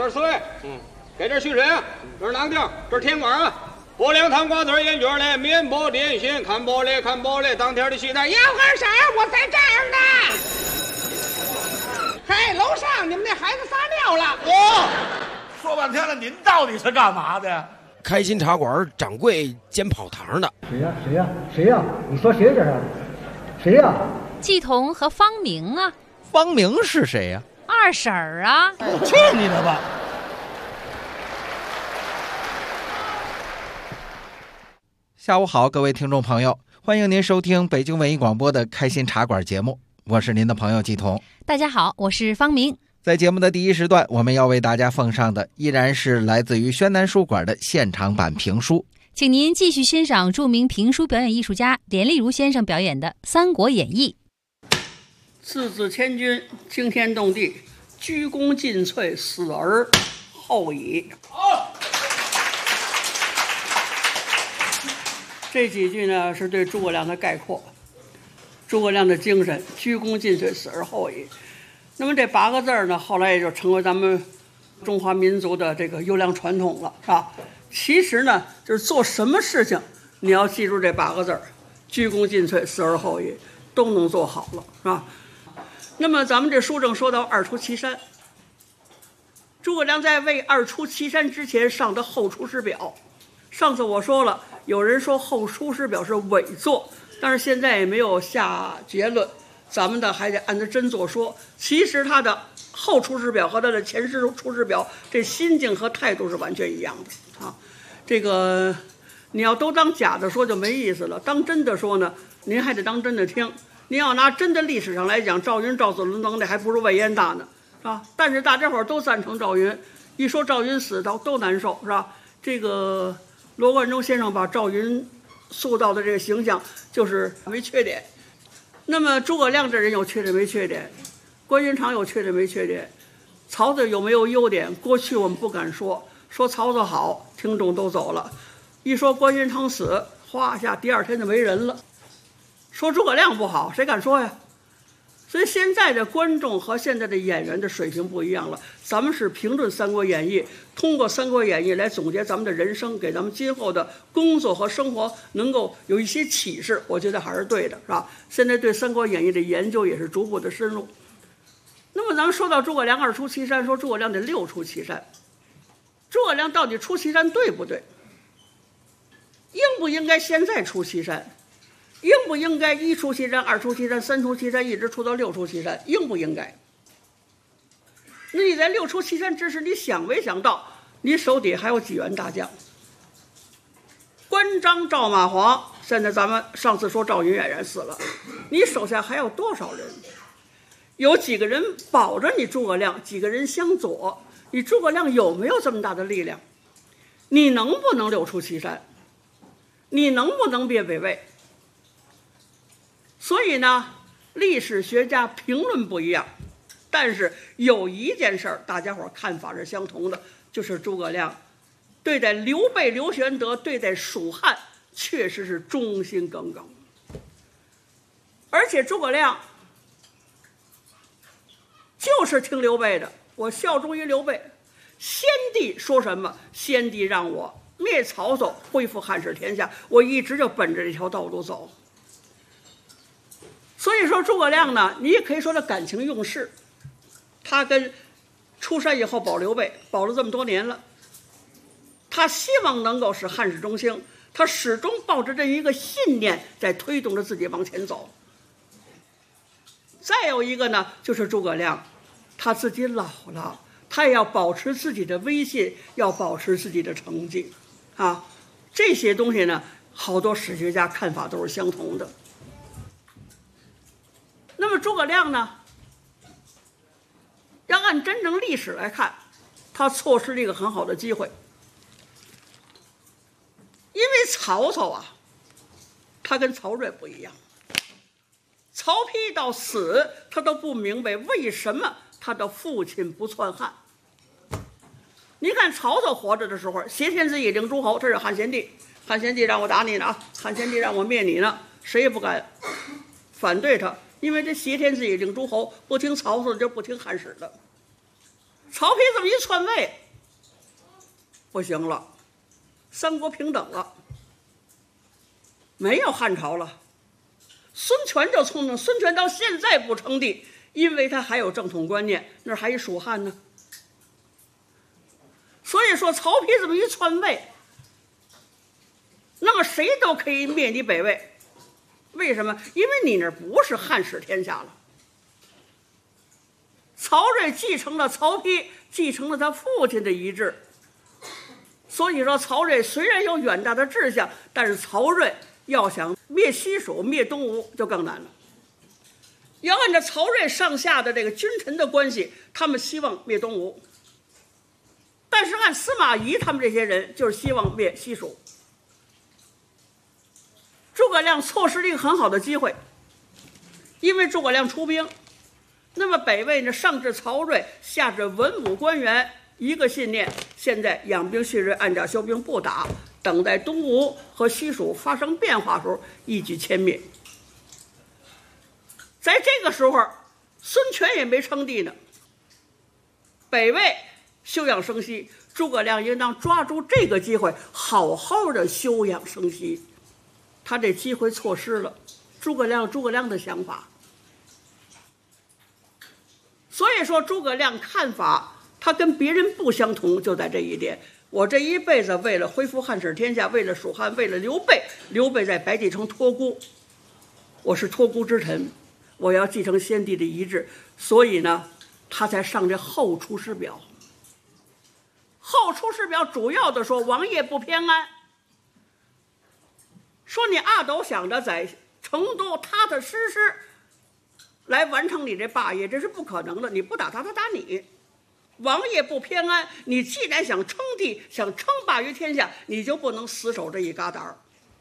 这水，给这蓄水啊，这是囊丁，这是甜瓜啊。不凉糖瓜子烟卷嘞，面包点心，看玻璃，当天的西餐， 要干啥？我在这儿呢。嘿，楼上你们那孩子撒尿了。 说半天了，您到底是干嘛的呀？ 开心茶馆掌柜兼跑堂的。 谁呀？你说谁这是？谁呀？ 季彤和方明啊。 方明是谁呀？ 二婶儿啊。 去你的吧！ 下午好，各位听众朋友，欢迎您收听北京文艺广播的开心茶馆节目，我是您的朋友季彤。 大家好，我是方明。 在节目的第一时段，我们要为大家奉上的依然是来自于宣南书馆的现场版评书， 请您继续欣赏著名评书表演艺术家连丽如先生表演的《三国演义》。 字字千钧，惊天动地，鞠躬尽瘁，死而后已。这几句呢是对诸葛亮的概括，诸葛亮的精神，鞠躬尽瘁，死而后已。那么这8个字呢，后来也就成为咱们中华民族的这个优良传统了，是吧？其实呢，就是做什么事情，你要记住这8个字，鞠躬尽瘁，死而后已，都能做好了，是吧？那么咱们这书正说到二出祁山，诸葛亮在为二出祁山之前上的后出师表。上次我说了，有人说后出师表是伪作，但是现在也没有下结论，咱们呢还得按照真做说。其实他的后出师表和他的前出师表，这心境和态度是完全一样的啊。这个你要都当假的说就没意思了，当真的说呢，您还得当真的听。您要拿真的历史上来讲，赵云、赵子龙能耐还不如魏延大呢，是吧？但是大家伙都赞成赵云，一说赵云死都难受，是吧？这个罗贯中先生把赵云塑造的这个形象就是没缺点。那么诸葛亮这人有缺点没缺点？关云长有缺点没缺点？曹操有没有优点？过去我们不敢说，说曹操好，听众都走了；一说关云长死，哗一下第2天就没人了。说诸葛亮不好，谁敢说呀？所以现在的观众和现在的演员的水平不一样了。咱们是评论《三国演义》，通过《三国演义》来总结咱们的人生，给咱们今后的工作和生活能够有一些启示，我觉得还是对的，是吧？现在对《三国演义》的研究也是逐步的深入。那么咱们说到诸葛亮2出祁山，说诸葛亮得6出祁山，诸葛亮到底出祁山对不对？应不应该现在出祁山？应不应该1出祁山、2出祁山、3出祁山，一直出到6出祁山？应不应该？那你在6出祁山之时，你想没想到，你手底还有几员大将？关张赵马黄，现在咱们上次说赵云冉然死了，你手下还有多少人？有几个人保着你诸葛亮？几个人相佐？你诸葛亮有没有这么大的力量？你能不能6出祁山？你能不能灭北魏？所以呢，历史学家评论不一样，但是有一件事儿，大家伙看法是相同的，就是诸葛亮对待刘备、刘玄德，对待蜀汉，确实是忠心耿耿。而且诸葛亮就是听刘备的，我效忠于刘备。先帝说什么，先帝让我灭曹操，恢复汉室天下，我一直就奔着这条道路走。所以说诸葛亮呢，你也可以说他感情用事，他跟出山以后保刘备，保了这么多年了，他希望能够使汉室中兴，他始终抱着这一个信念在推动着自己往前走。再有一个呢，就是诸葛亮他自己老了，他也要保持自己的威信，要保持自己的成绩啊，这些东西呢，好多史学家看法都是相同的。那么诸葛亮呢，要按真正历史来看，他错失了一个很好的机会。因为曹操啊，他跟曹睿不一样，曹丕到死他都不明白为什么他的父亲不篡汉。你看曹操活着的时候，挟天子以令诸侯，这是汉献帝，汉献帝让我打你呢，汉献帝让我灭你呢，谁也不敢反对他，因为这挟天子以令诸侯，不听曹操就不听汉室的。 曹丕这么一篡位，不行了，三国平等了，没有汉朝了。孙权就聪明，孙权到现在不称帝，因为他还有正统观念，那还一蜀汉呢。所以说曹丕这么一篡位，那么谁都可以灭你北魏。为什么？因为你那不是汉使天下了。曹睿继承了曹丕，继承了他父亲的遗志。所以说曹睿虽然有远大的志向，但是曹睿要想灭西蜀、灭东吴就更难了。要按照曹睿上下的这个君臣的关系，他们希望灭东吴，但是按司马懿他们这些人就是希望灭西蜀。诸葛亮错失了一个很好的机会，因为诸葛亮出兵，那么北魏呢，上至曹睿，下至文武官员，一个信念：现在养兵蓄锐，按甲休兵，不打，等待东吴和西蜀发生变化时候一举歼灭。在这个时候，孙权也没称帝呢，北魏休养生息，诸葛亮应当抓住这个机会，好好的休养生息。他这机会错失了，诸葛亮的想法。所以说诸葛亮看法他跟别人不相同，就在这一点。我这一辈子为了恢复汉使天下，为了蜀汉，为了刘备在白帝城托孤，我是托孤之臣，我要继承先帝的遗志，所以呢他才上这后出师表。后出师表主要的说王爷不偏安，说你阿斗想着在成都踏踏实实来完成你这霸业，这是不可能的，你不打他，他打你。王爷不偏安，你既然想称帝，想称霸于天下，你就不能死守这一疙瘩。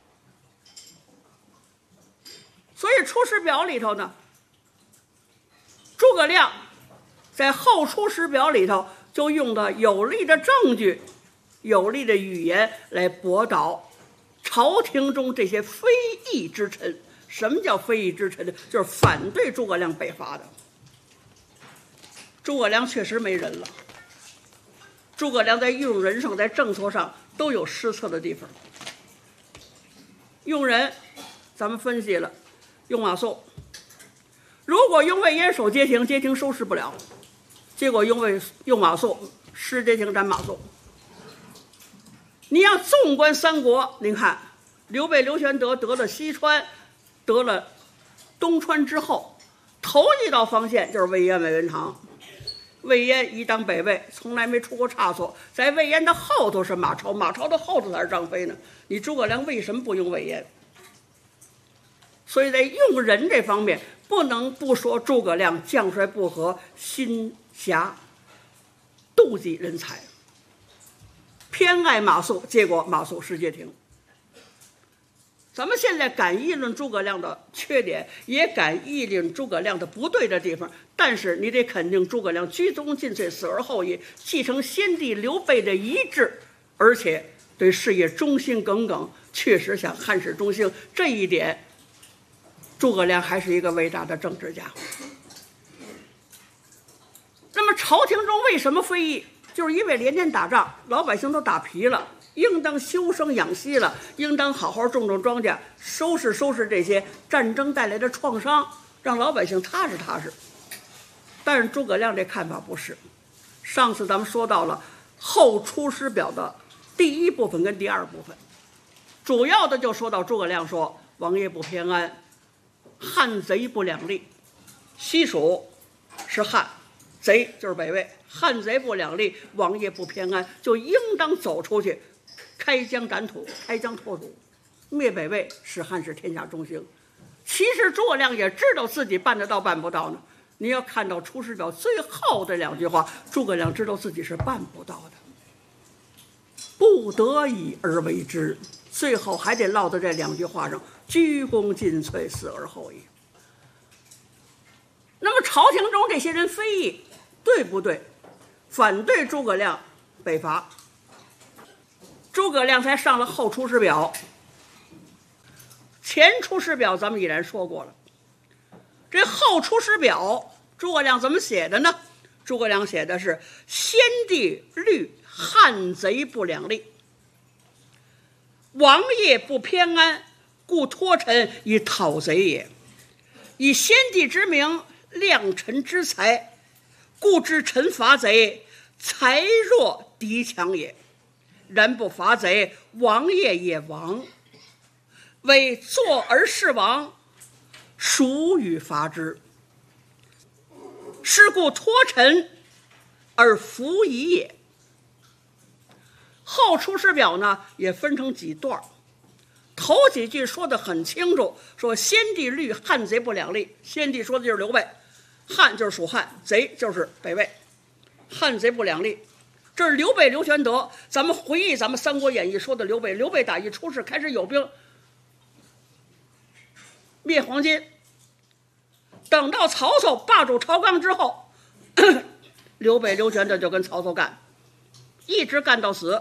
所以出师表里头呢，诸葛亮在后出师表里头就用的有力的证据、有力的语言来驳倒朝廷中这些非议之臣。什么叫非议之臣呢？就是反对诸葛亮北伐的。诸葛亮确实没人了，诸葛亮在用人上，在政策上都有失策的地方。用人咱们分析了，用马谡，如果用魏延守街亭，街亭收拾不了，结果用马谡，失街亭斩马谡。你要纵观三国，您看刘备刘玄德得了西川，得了东川之后，头一道防线就是魏延、魏文长。魏延一当北魏，从来没出过差错，在魏延的后头是马超，马超的后头才是张飞呢。你诸葛亮为什么不用魏延？所以在用人这方面，不能不说诸葛亮将帅不和，心狭，妒忌人才，偏爱马谡，结果马谡失街亭。咱们现在敢议论诸葛亮的缺点，也敢议论诸葛亮的不对的地方，但是你得肯定诸葛亮居宗尽瘁，死而后已，继承先帝刘备的遗志，而且对事业忠心耿耿，确实想汉室中兴，这一点诸葛亮还是一个伟大的政治家。那么朝廷中为什么非议？就是因为连年打仗，老百姓都打疲了，应当休生养息了，应当好好种种庄稼，收拾收拾这些战争带来的创伤，让老百姓踏实踏实。但是诸葛亮这看法不是。上次咱们说到了后出师表的第一部分跟第二部分，主要的就说到诸葛亮说王爷不偏安，汉贼不两立，西蜀是汉，贼就是北魏，汉贼不两立，王爷不偏安，就应当走出去，开疆展土，开疆拓土，灭北魏，使汉室天下中兴。其实诸葛亮也知道自己办得到办不到呢。你要看到出师表最后这两句话，诸葛亮知道自己是办不到的，不得已而为之，最后还得落到这两句话上，鞠躬尽瘁，死而后已。那么朝廷中这些人非议，对不对？反对诸葛亮北伐，诸葛亮才上了后出师表。前出师表咱们已然说过了，这后出师表诸葛亮怎么写的呢？ 诸葛亮写的是先帝虑汉贼不两立，王爷不偏安，故托臣以讨贼也。以先帝之名，量臣之才，故知臣伐贼，才弱敌强也。然不伐贼，王爷也亡。为坐而事王，孰与伐之？是故托臣而服夷也。后《出师表》呢也分成几段，头几句说得很清楚，说先帝虑汉贼不两立。先帝说的就是刘备，汉就是蜀汉，贼就是北魏，汉贼不两立。这是刘备刘玄德。咱们回忆咱们《三国演义》说的刘备，刘备打一出世开始有兵灭黄巾，等到曹操霸主朝纲之后，刘备刘玄德就跟曹操干，一直干到死。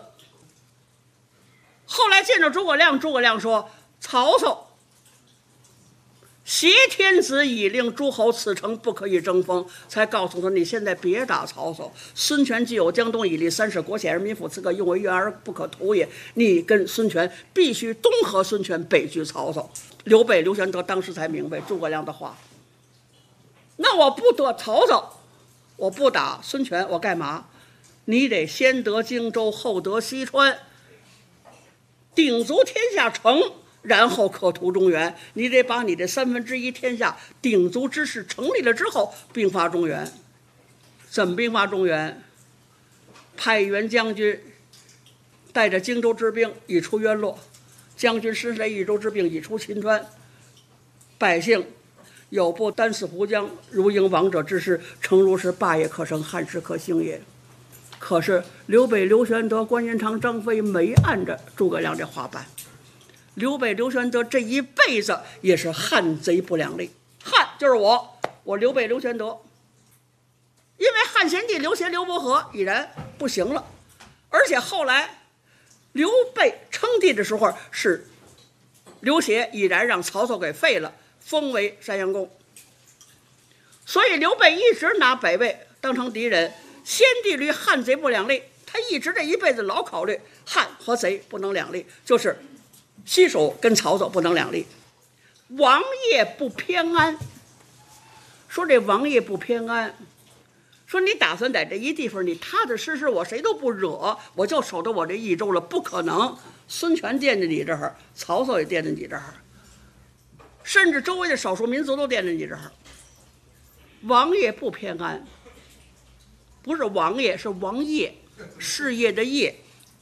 后来见着诸葛亮，诸葛亮说曹操挟天子以令诸侯此城不可以争锋，才告诉他你现在别打曹操。孙权既有江东以立三世国显而民辅刺客，用为悦而不可图也。你跟孙权必须东和孙权，北拒曹操。刘备刘玄德当时才明白诸葛亮的话。那我不得曹操，我不打孙权，我干嘛？你得先得荆州，后得西川，鼎足天下成，然后可图中原。你得把你的1/3天下鼎足之势成立了之后，兵发中原。怎么兵发中原？派元将军带着荆州之兵已出渊洛，将军身带益州之兵已出秦川，百姓有不单死胡将，如迎王者之势，诚如是霸业可成，汉室可兴也。可是刘备刘玄德关云长张飞没按着诸葛亮这话办。刘备刘玄德这一辈子也是汉贼不两立。汉就是我刘备刘玄德。因为汉献帝刘协刘伯和已然不行了，而且后来刘备称帝的时候是刘协已然让曹操给废了，封为山阳公。所以刘备一直拿北魏当成敌人，先帝虑汉贼不两立，他一直这一辈子老考虑汉和贼不能两立，就是西蜀跟曹操不能两立。王爷不偏安，说这王爷不偏安，说你打算在这一地方你踏踏实实，我谁都不惹，我就守着我这益州了，不可能。孙权惦着你这儿，曹操也惦着你这儿，甚至周围的少数民族都惦着你这儿。王爷不偏安，不是王爷，是王业，事业的业。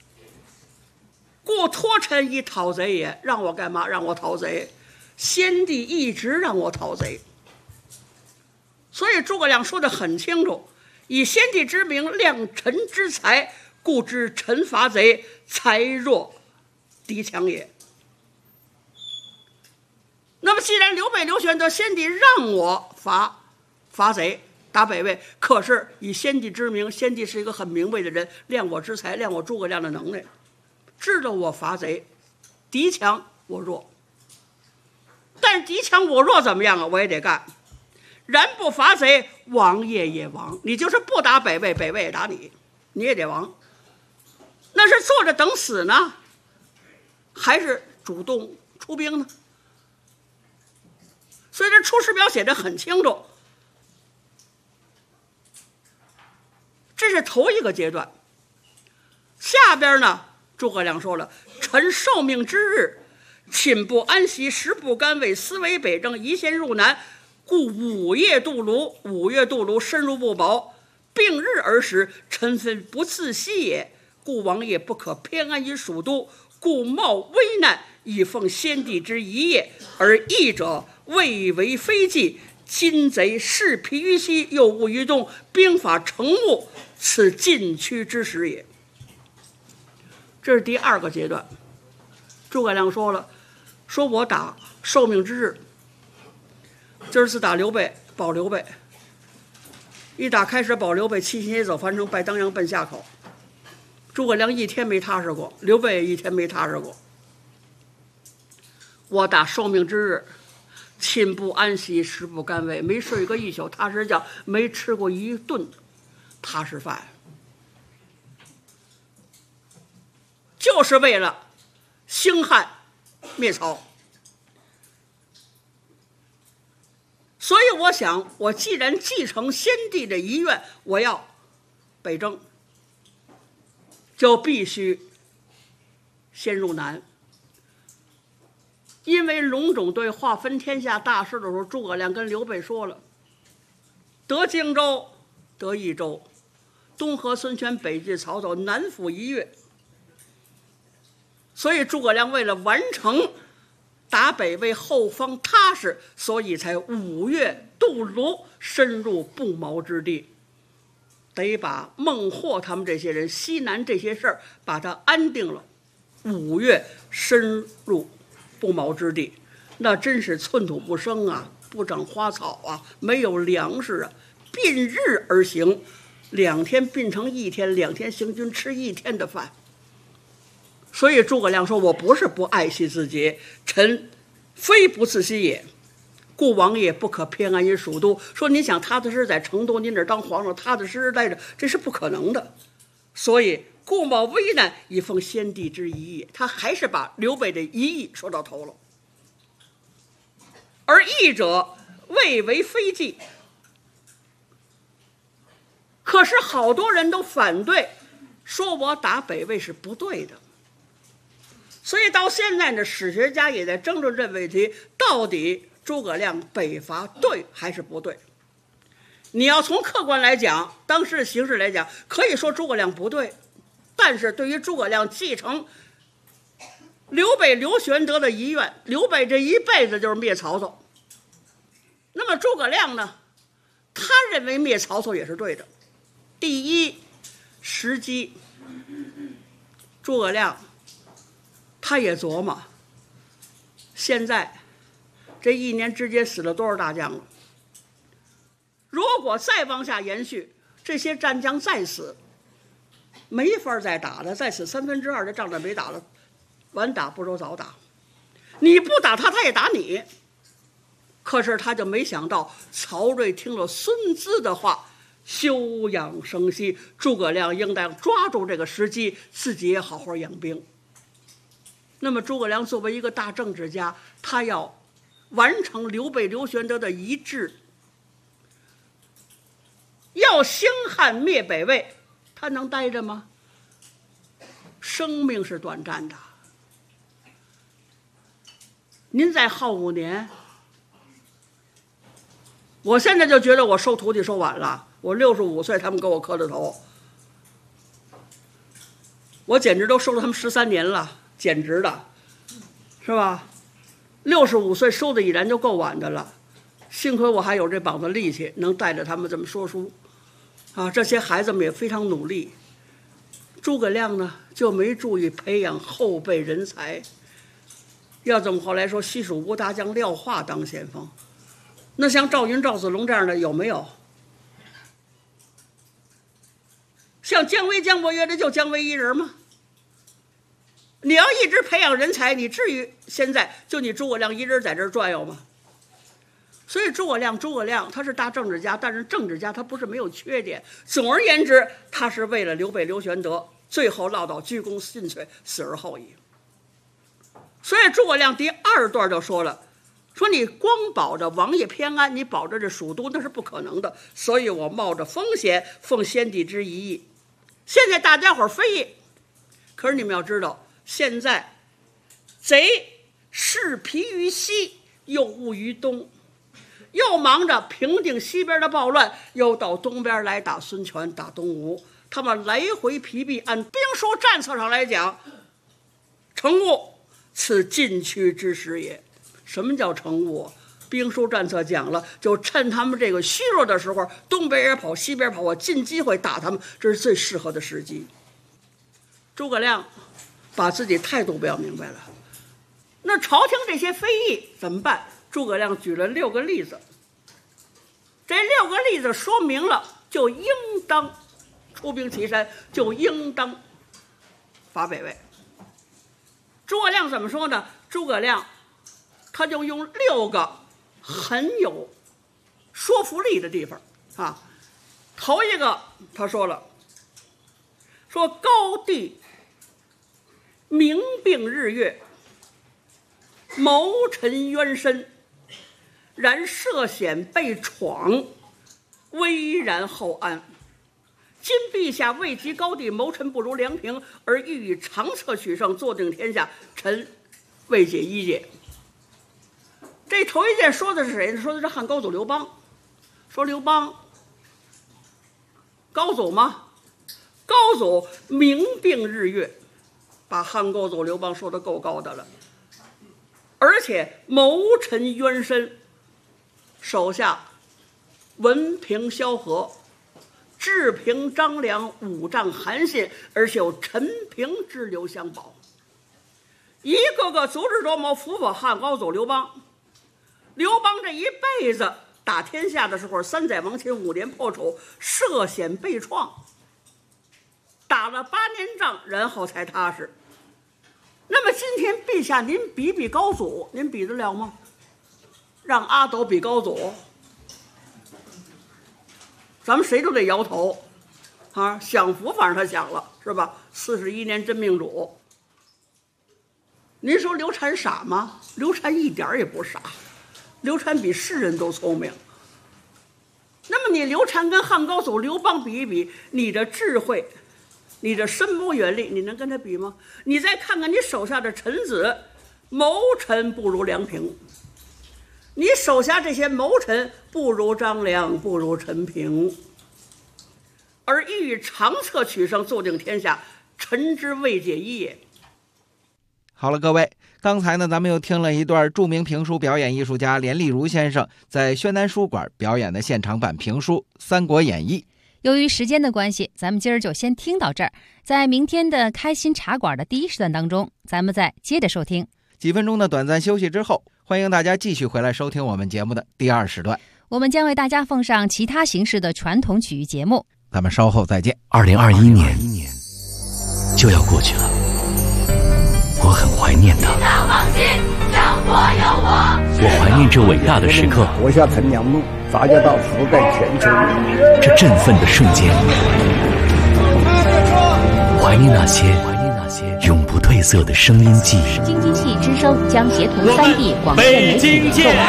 故托臣以讨贼也，让我干嘛？让我讨贼。先帝一直让我讨贼，所以诸葛亮说得很清楚，以先帝之名，量臣之才，故知臣伐贼，才弱敌强也。那么既然刘备刘玄德先帝让我伐贼打北魏，可是以先帝之名，先帝是一个很明白的人，量我之才，量我诸葛亮的能耐，知道我伐贼，敌强我弱。但是敌强我弱怎么样啊？我也得干。然不伐贼，王爷也亡。你就是不打北魏，北魏也打你，你也得亡。那是坐着等死呢，还是主动出兵呢？所以这《出师表》写得很清楚，这是头一个阶段。下边呢，诸葛亮说了：“臣受命之日，寝不安息，食不甘味，思为北征，疑先入南，故午夜渡卢。午夜渡卢，深入不保，并日而食，臣分不自息也。故王爷不可偏安于蜀都，故冒危难以奉先帝之遗业，而义者未为非计。今贼势疲于西，又误于东，兵法成木，此禁区之时也。”这是第二个阶段。诸葛亮说了，说我打受命之日，今儿是打刘备，保刘备，一打开始保刘备，七星也走，樊城拜当阳奔下口。诸葛亮一天没踏实过，刘备一天没踏实过。我打受命之日，寝不安息，食不甘味，没睡个一宿踏实觉，没吃过一顿， 踏实饭，就是为了兴汉灭曹。所以我想，我既然继承先帝的遗愿，我要北征，就必须先入南。因为隆中对划分天下大事的时候，诸葛亮跟刘备说了，得荆州，得益州，东和孙权，北拒曹操，南抚一越。所以诸葛亮为了完成打北魏后方踏实，所以才5月渡泸，深入不毛之地，得把孟获他们这些人西南这些事儿把它安定了。5月深入不毛之地，那真是寸土不生啊，不长花草啊，没有粮食啊，并日而行，2天并成1天，2天行军吃1天的饭。所以诸葛亮说，我不是不爱惜自己，臣非不自惜也，故王爷不可偏安于蜀都。说你想踏踏实实在成都，您这当皇上踏踏实实待着，这是不可能的。所以故冒危难，以奉先帝之遗也。他还是把刘备的遗意说到头了。而义者未为非计，可是好多人都反对，说我打北魏是不对的。所以到现在呢，史学家也在争论这问题，到底诸葛亮北伐对还是不对？你要从客观来讲，当时的形势来讲，可以说诸葛亮不对，但是对于诸葛亮继承刘备刘玄德的遗愿，刘备这一辈子就是灭曹操。那么诸葛亮呢，他认为灭曹操也是对的。第一，时机，诸葛亮他也琢磨，现在这1年之间死了多少大将了？如果再往下延续，这些战将再死，没法再打了，再死2/3的仗这没打了，晚打不如早打。你不打他，他也打你。可是他就没想到，曹睿听了孙资的话，休养生息。诸葛亮应当抓住这个时机，自己也好好养兵。那么诸葛亮作为一个大政治家，他要完成刘备刘玄德的遗志，要兴汉灭北魏，他能待着吗？生命是短暂的，您再耗5年，我现在就觉得我收徒弟收晚了。我65岁，他们给我磕着头，我简直都收了他们13年了，简直的，是吧？65岁收的已然就够晚的了，幸亏我还有这膀子力气，能带着他们这么说书，啊，这些孩子们也非常努力。诸葛亮呢，就没注意培养后备人才。要这么后来说，西蜀吴大将廖化当先锋，那像赵云、赵子龙这样的有没有？像姜维、姜伯约的就姜维一人吗？你要一直培养人才，你至于现在就你诸葛亮一人在这儿转悠吗？所以诸葛亮他是大政治家，但是政治家他不是没有缺点。总而言之，他是为了刘备刘玄德，最后落到居功尽瘁，死而后已。所以诸葛亮第2段就说了，说你光保着王爷偏安，你保着这蜀都那是不可能的，所以我冒着风险奉先帝之遗意。现在大家伙非议，可是你们要知道，现在贼势疲于西，又务于东，又忙着平定西边的暴乱，又到东边来打孙权打东吴，他们来回疲弊。按兵书战策上来讲，成务此进趋之时也。什么叫成务？兵书战策讲了，就趁他们这个虚弱的时候，东边也跑西边跑，我尽机会打他们，这是最适合的时机。诸葛亮把自己态度表明白了，那朝廷这些非议怎么办？诸葛亮举了6个例子，这6个例子说明了，就应当出兵岐山，就应当伐北魏。诸葛亮怎么说呢？诸葛亮他就用6个很有说服力的地方啊， 头一个他说了，说高帝明并日月，谋臣冤深，然涉险被闯，危然后安。今陛下位极高帝，谋臣不如梁平，而欲以长策取胜，坐定天下，臣未解一解。这头一件说的是谁呢？说的是汉高祖刘邦。说刘邦高祖吗？高祖明并日月，把汉高祖刘邦说的够高的了。而且谋臣冤深，手下文平萧何，治平张良，武丈韩信，而且有陈平之流相保，一个个足智多谋，辅佐汉高祖刘邦。刘邦这一辈子打天下的时候，3载亡秦，5年破楚，涉险被创，打了8年仗，然后才踏实。那么今天陛下您比比高祖，您比得了吗？让阿斗比高祖，咱们谁都得摇头啊！享福反正他享了，是吧？41年真命主。您说刘禅傻吗？刘禅一点也不傻，刘禅比世人都聪明。那么你刘禅跟汉高祖刘邦比一比，你的智慧，你的深谋远虑，你能跟他比吗？你再看看你手下的臣子，谋臣不如梁平，你手下这些谋臣不如张良，不如陈平，而欲以长策取胜，坐定天下，臣之未解一也。 好了，各位，刚才呢，咱们又听了一段著名评书表演艺术家连丽如先生在宣南书馆表演的现场版评书《三国演义》。 由于时间的关系，咱们今儿就先听到这儿。在明天的开心茶馆的第1时段当中，咱们再接着收听。 几分钟的短暂休息之后，欢迎大家继续回来收听我们节目的第2时段。 我们将为大家奉上其他形式的传统曲艺节目。 咱们稍后再见。 2021年就要过去了，我很怀念它。我怀念这伟大的时刻， 活下陈良路，杂交道覆盖全球， 这振奋的瞬间，怀念那些永不褪色的声音记忆。 京津冀之声将协同3地广电媒体联动，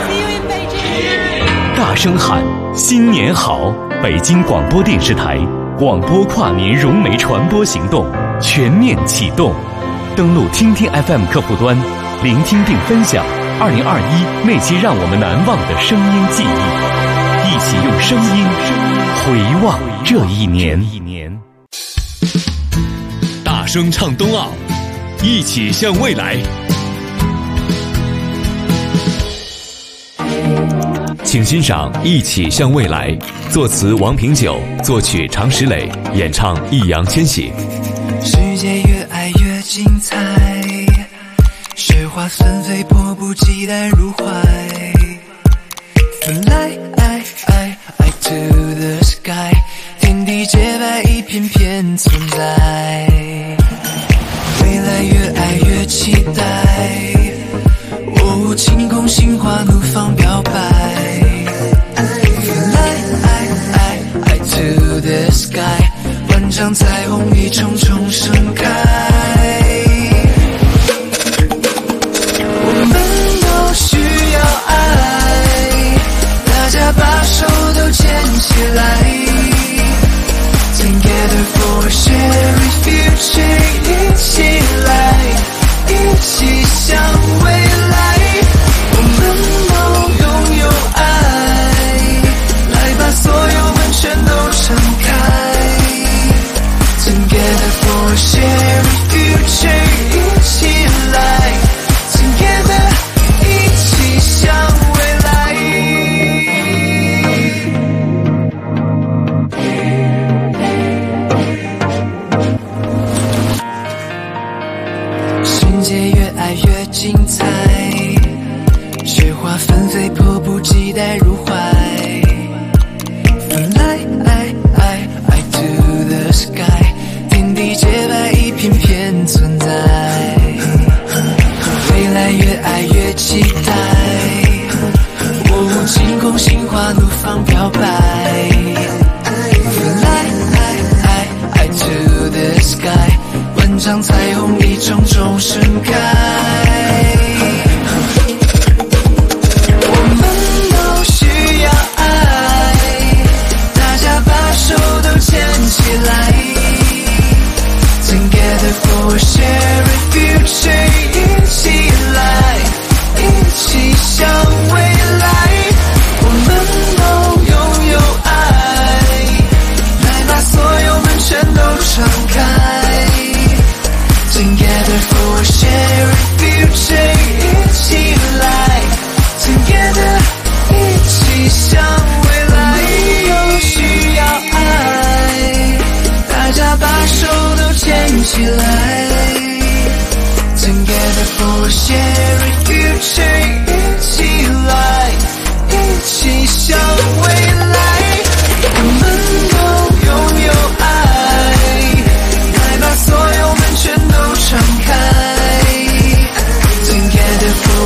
大声喊新年好！北京广播电视台广播跨年融媒传播行动全面启动，登录听听 FM 客户端，聆听并分享2021那些让我们难忘的声音记忆，一起用声音回望这一年。 大声唱冬奥，一起向未来。请欣赏《一起向未来》，作词王平久，作曲常石磊，演唱易烊千玺。 世界越爱越精彩，雪花纷飞，迫不及待入怀。Fly to the sky， 天地洁白，一片片存在。未来越爱越期待，晴空心花怒放表白。Fly to the sky， 万丈彩虹一重重盛开。我们都需要爱，大家把手都牵起来。Together for a shared future， 一起来，一起向未来。我们都拥有爱，来把所有门全都敞开。Together for a shared future， 一起来 ，Together 一起向未来。世界越爱越精彩，雪花纷飞，迫不及待入怀。Fly to the sky， 天地洁白，一片片存在。未来越爱越期待，晴空心花怒放表白。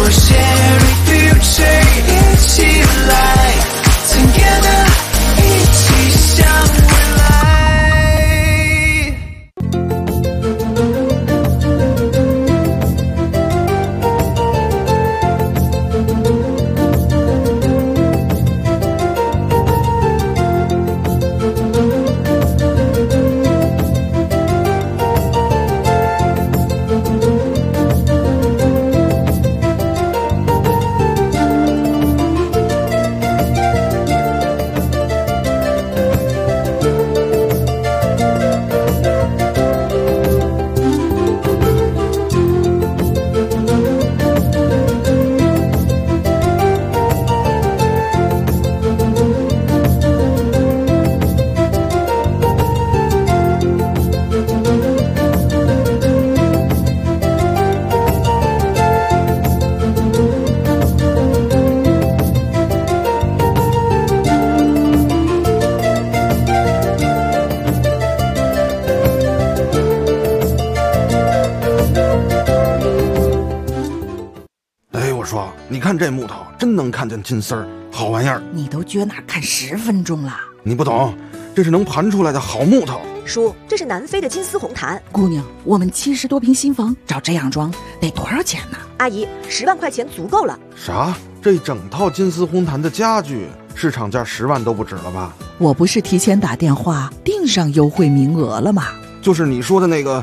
share a future， 一起来 ，Together， 一起向未来。 你看这木头真能看见金丝儿，好玩意儿。 你都撅那看10分钟了， 你不懂，这是能盘出来的好木头。 叔，这是南非的金丝红檀。 姑娘，我们70多平新房，照这样装得多少钱呢？ 阿姨，10万块钱足够了。 啥？这整套金丝红檀的家具市场价10万都不止了吧？ 我不是提前打电话订上优惠名额了吗？ 就是你说的那个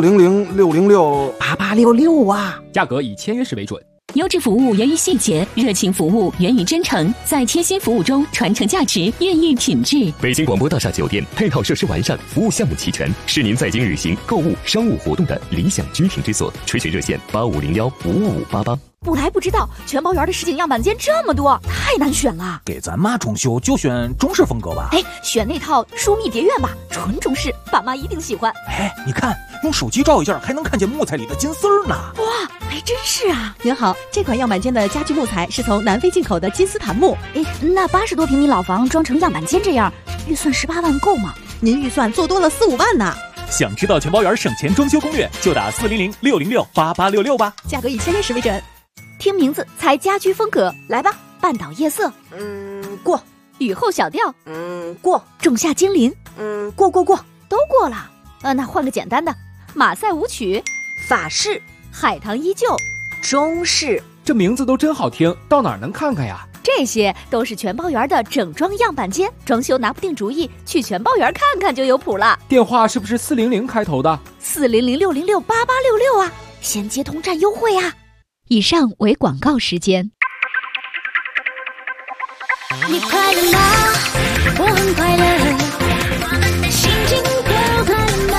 400-606-8866 啊， 价格以签约时为准。 优质服务源于细节，热情服务源于真诚，在贴心服务中传承价值，孕育品质。 北京广播大厦酒店配套设施完善，服务项目齐全，是您在京旅行、购物、商务活动的理想居停之所。垂询热线8501-55588。 不来不知道，全包园的实景样板间这么多，太难选了。 给咱妈装修就选中式风格吧。 哎，选那套疏密蝶院吧，纯中式，爸妈一定喜欢。 哎，你看，用手机照一下，还能看见木材里的金丝儿呢。 哇，还真是啊！ 您好，这款样板间的家具木材是从南非进口的金丝檀木。 哎，那80多平米老房装成样板间这样，预算18万够吗？ 您预算做多了4-5万呢。 想知道全包园省钱装修攻略，就打400-606-8866吧。 价格以签约时为准。 听名字猜家居风格，来吧！半岛夜色， 过； 雨后小调， 过； 仲夏精灵， 过， 都过了。那换个简单的，马赛舞曲， 法式， 海棠依旧， 中式。 这名字都真好听，到哪儿能看看呀？ 这些都是全包园的整装样板间，装修拿不定主意，去全包园看看就有谱了。 电话是不是400开头的 ？400-606-8866啊，先接通占优惠啊！以上为广告时间。 你快乐吗？我很快乐，心情都快乐吗？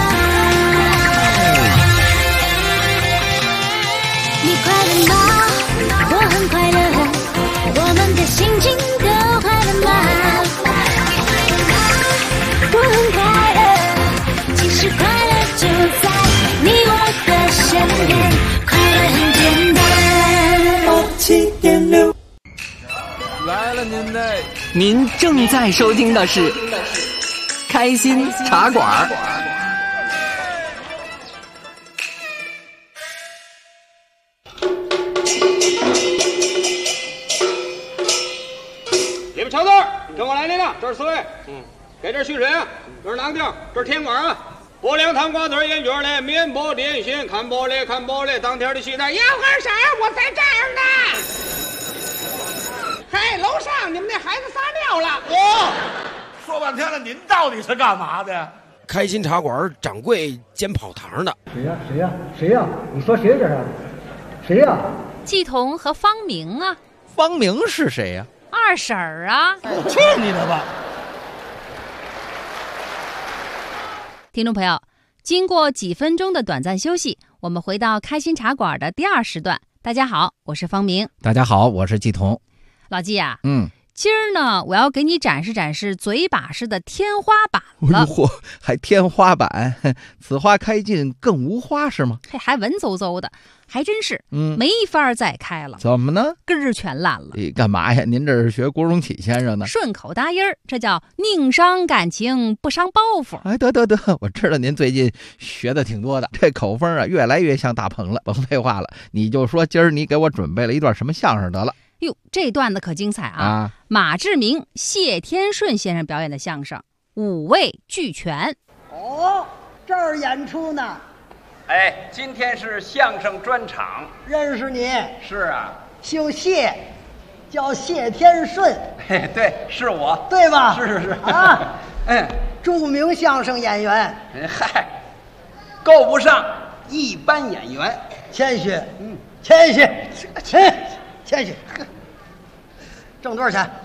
你快乐吗？我很快乐，我们的心情都快乐吗？我很快乐，其实快乐就在你我的身边，快乐很简单。7.6 来了您正在收听的是开心茶馆。 你们瞧字儿，跟我来领了，这是4位。给这续水啊，这是哪个地儿？这是天馆啊。拨凉汤瓜子烟卷嘞，面包点心，看玻璃看玻璃，当天的西单。 要喝啥？我在这儿呢。嘿，楼上你们那孩子撒尿了。 说半天了，您到底是干嘛的？ 开心茶馆掌柜兼跑堂的。 谁呀？你说谁这是？谁呀？ 季彤和方明啊。 方明是谁呀？ 二婶儿啊。 去你的吧！ 听众朋友，经过几分钟的短暂休息，我们回到开心茶馆的第2时段。大家好，我是方明。 大家好，我是季彤。 老季啊， 今儿呢，我要给你展示展示嘴把式的天花板了。 哎呦嚯，还天花板，此花开尽更无花是吗？ 嘿，还文绉绉的，还真是，没法再开了。 怎么呢？ 根儿全烂了。 干嘛呀？您这是学郭荣启先生呢？ 顺口搭音儿，这叫宁伤感情不伤包袱。 哎，得，我知道您最近学的挺多的，这口风啊越来越像大鹏了。甭废话了，你就说今儿你给我准备了一段什么相声得了。 哟，这段子可精彩啊！马志明、谢天顺先生表演的相声《五味俱全》。 哦，这儿演出呢。 哎，今天是相声专场。 认识你？ 是啊。 姓谢，叫谢天顺。 嘿，对，是我。 对吧？ 是啊。著名相声演员。 嗨，够不上一般演员。 谦虚，谦虚，谦虚。挣多少钱？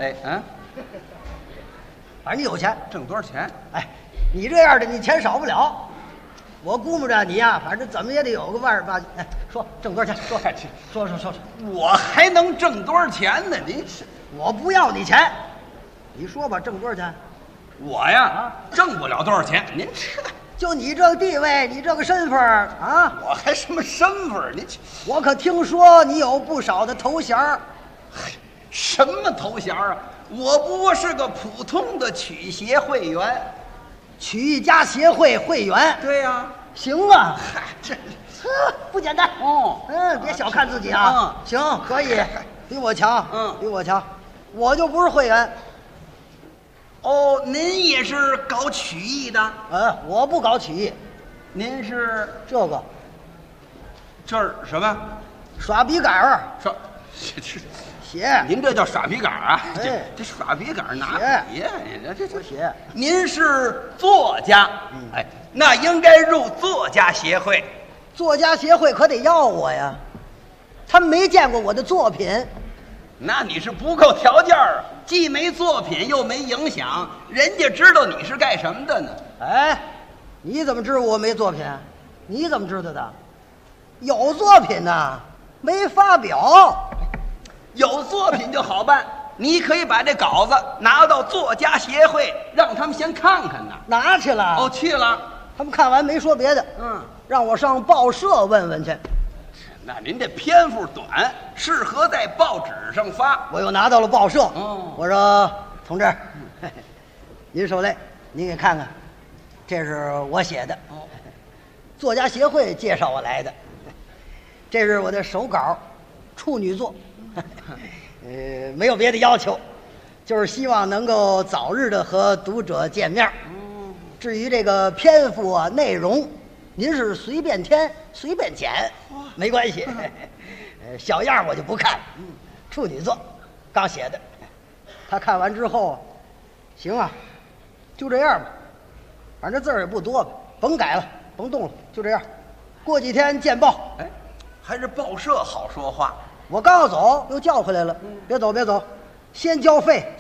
反正你有钱。 挣多少钱？ 哎，你这样的你钱少不了。我估摸着你呀，反正怎么也得有个万8。哎，说挣多少钱？说。 我还能挣多少钱呢？您是？ 我不要你钱，你说吧，挣多少钱？ 我呀，挣不了多少钱。您这就你这个地位，你这个身份啊， 我还什么身份？您我可听说你有不少的头衔儿。 什么头衔啊？我不过是个普通的曲协会员， 曲艺家协会会员。 对呀， 行啊， 嗨，这不简单哦。 别小看自己啊。行，可以，比我强。比我强，我就不是会员。 哦，您也是搞曲艺的？ 我不搞曲艺。 您是这个？ 这是什么？ 耍笔杆儿。写， 您这叫耍笔杆啊？这耍笔杆拿笔呀？这写。 您是作家，那应该入作家协会。 作家协会可得要我呀，他们没见过我的作品。 那你是不够条件啊，既没作品又没影响，人家知道你是干什么的呢？ 哎，你怎么知道我没作品？你怎么知道的？有作品呢，没发表。 有作品就好办，你可以把这稿子拿到作家协会，让他们先看看呢。 拿去了？ 哦，去了。 他们看完没说别的，让我上报社问问去。 那您这篇幅短，适合在报纸上发。 我又拿到了报社。我说同志，您受累，您给看看，这是我写的。作家协会介绍我来的，这是我的手稿，处女作。没有别的要求，就是希望能够早日的和读者见面。至于这个篇幅啊、内容，您是随便添随便减，没关系。小样我就不看了。处女作，刚写的。他看完之后，行啊，就这样吧，反正字儿也不多吧，甭改了，甭动了，就这样。过几天见报。 哎，还是报社好说话。 我刚要走，又叫回来了。别走，先交费。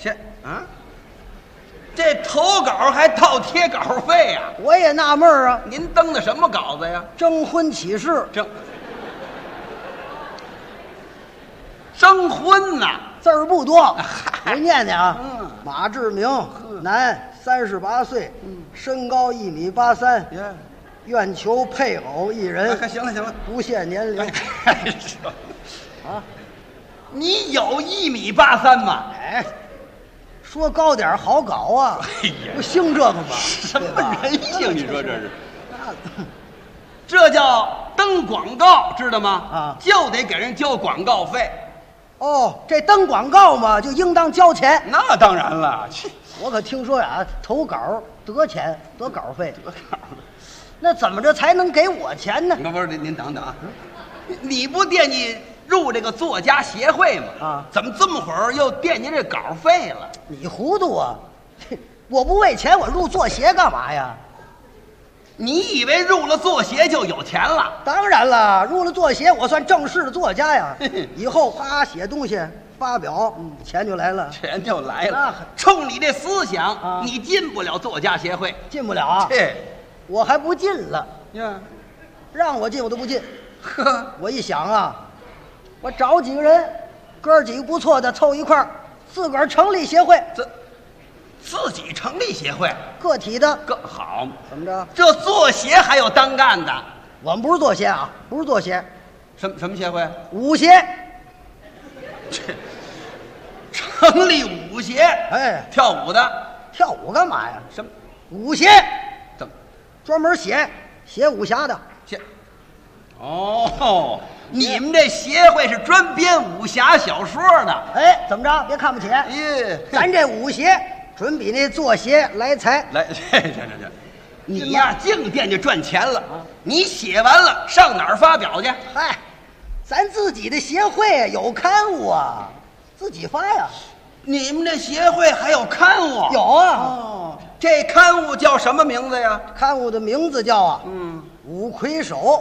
这投稿还倒贴稿费呀？ 我也纳闷啊。 您登的什么稿子呀？ 征婚启事。 征婚呐， 字儿不多，我念念啊。马志明，男，38岁，身高1.83米，愿求配偶一人。 行了， 不限年龄。 你有1.83米吗？ 哎，说高点好搞啊！不兴这个吗？ 什么人性？你说这是？这叫登广告，知道吗？就得给人交广告费。 哦，这登广告嘛，就应当交钱。 那当然了， 我可听说呀，投稿得钱，得稿费。那怎么着才能给我钱呢？ 不是，您等等啊，你不惦记入这个作家协会吗？怎么这么会儿又惦记这稿费了？ 你糊涂啊！我不为钱，我入作协干嘛呀？ 你以为入了作协就有钱了？ 当然了，入了作协，我算正式的作家呀。以后啪写东西发表，钱就来了。 钱就来了。冲你这思想，你进不了作家协会， 进不了啊。我还不进了呀，让我进我都不进。我一想啊，我找几个人，哥几个不错的凑一块儿， 自个儿成立协会， 自己成立协会， 个体的。 好， 怎么着？ 这做鞋还有单干的？ 我们不是做鞋啊，不是做鞋。 什么协会？ 舞协。 成立舞协， 哎， 跳舞的。 跳舞干嘛呀？ 什么？ 舞协。 怎么？ 专门写武侠的。 哦，你们这协会是专编武侠小说的。 哎，怎么着？别看不起。咱这舞协准比那做鞋来财。 来，这，你呀，净惦记赚钱了。你写完了上哪儿发表去？ 嗨，咱自己的协会有刊物啊，自己发呀。 你们这协会还有刊物？ 有啊。 哦，这刊物叫什么名字呀？ 刊物的名字叫五魁首。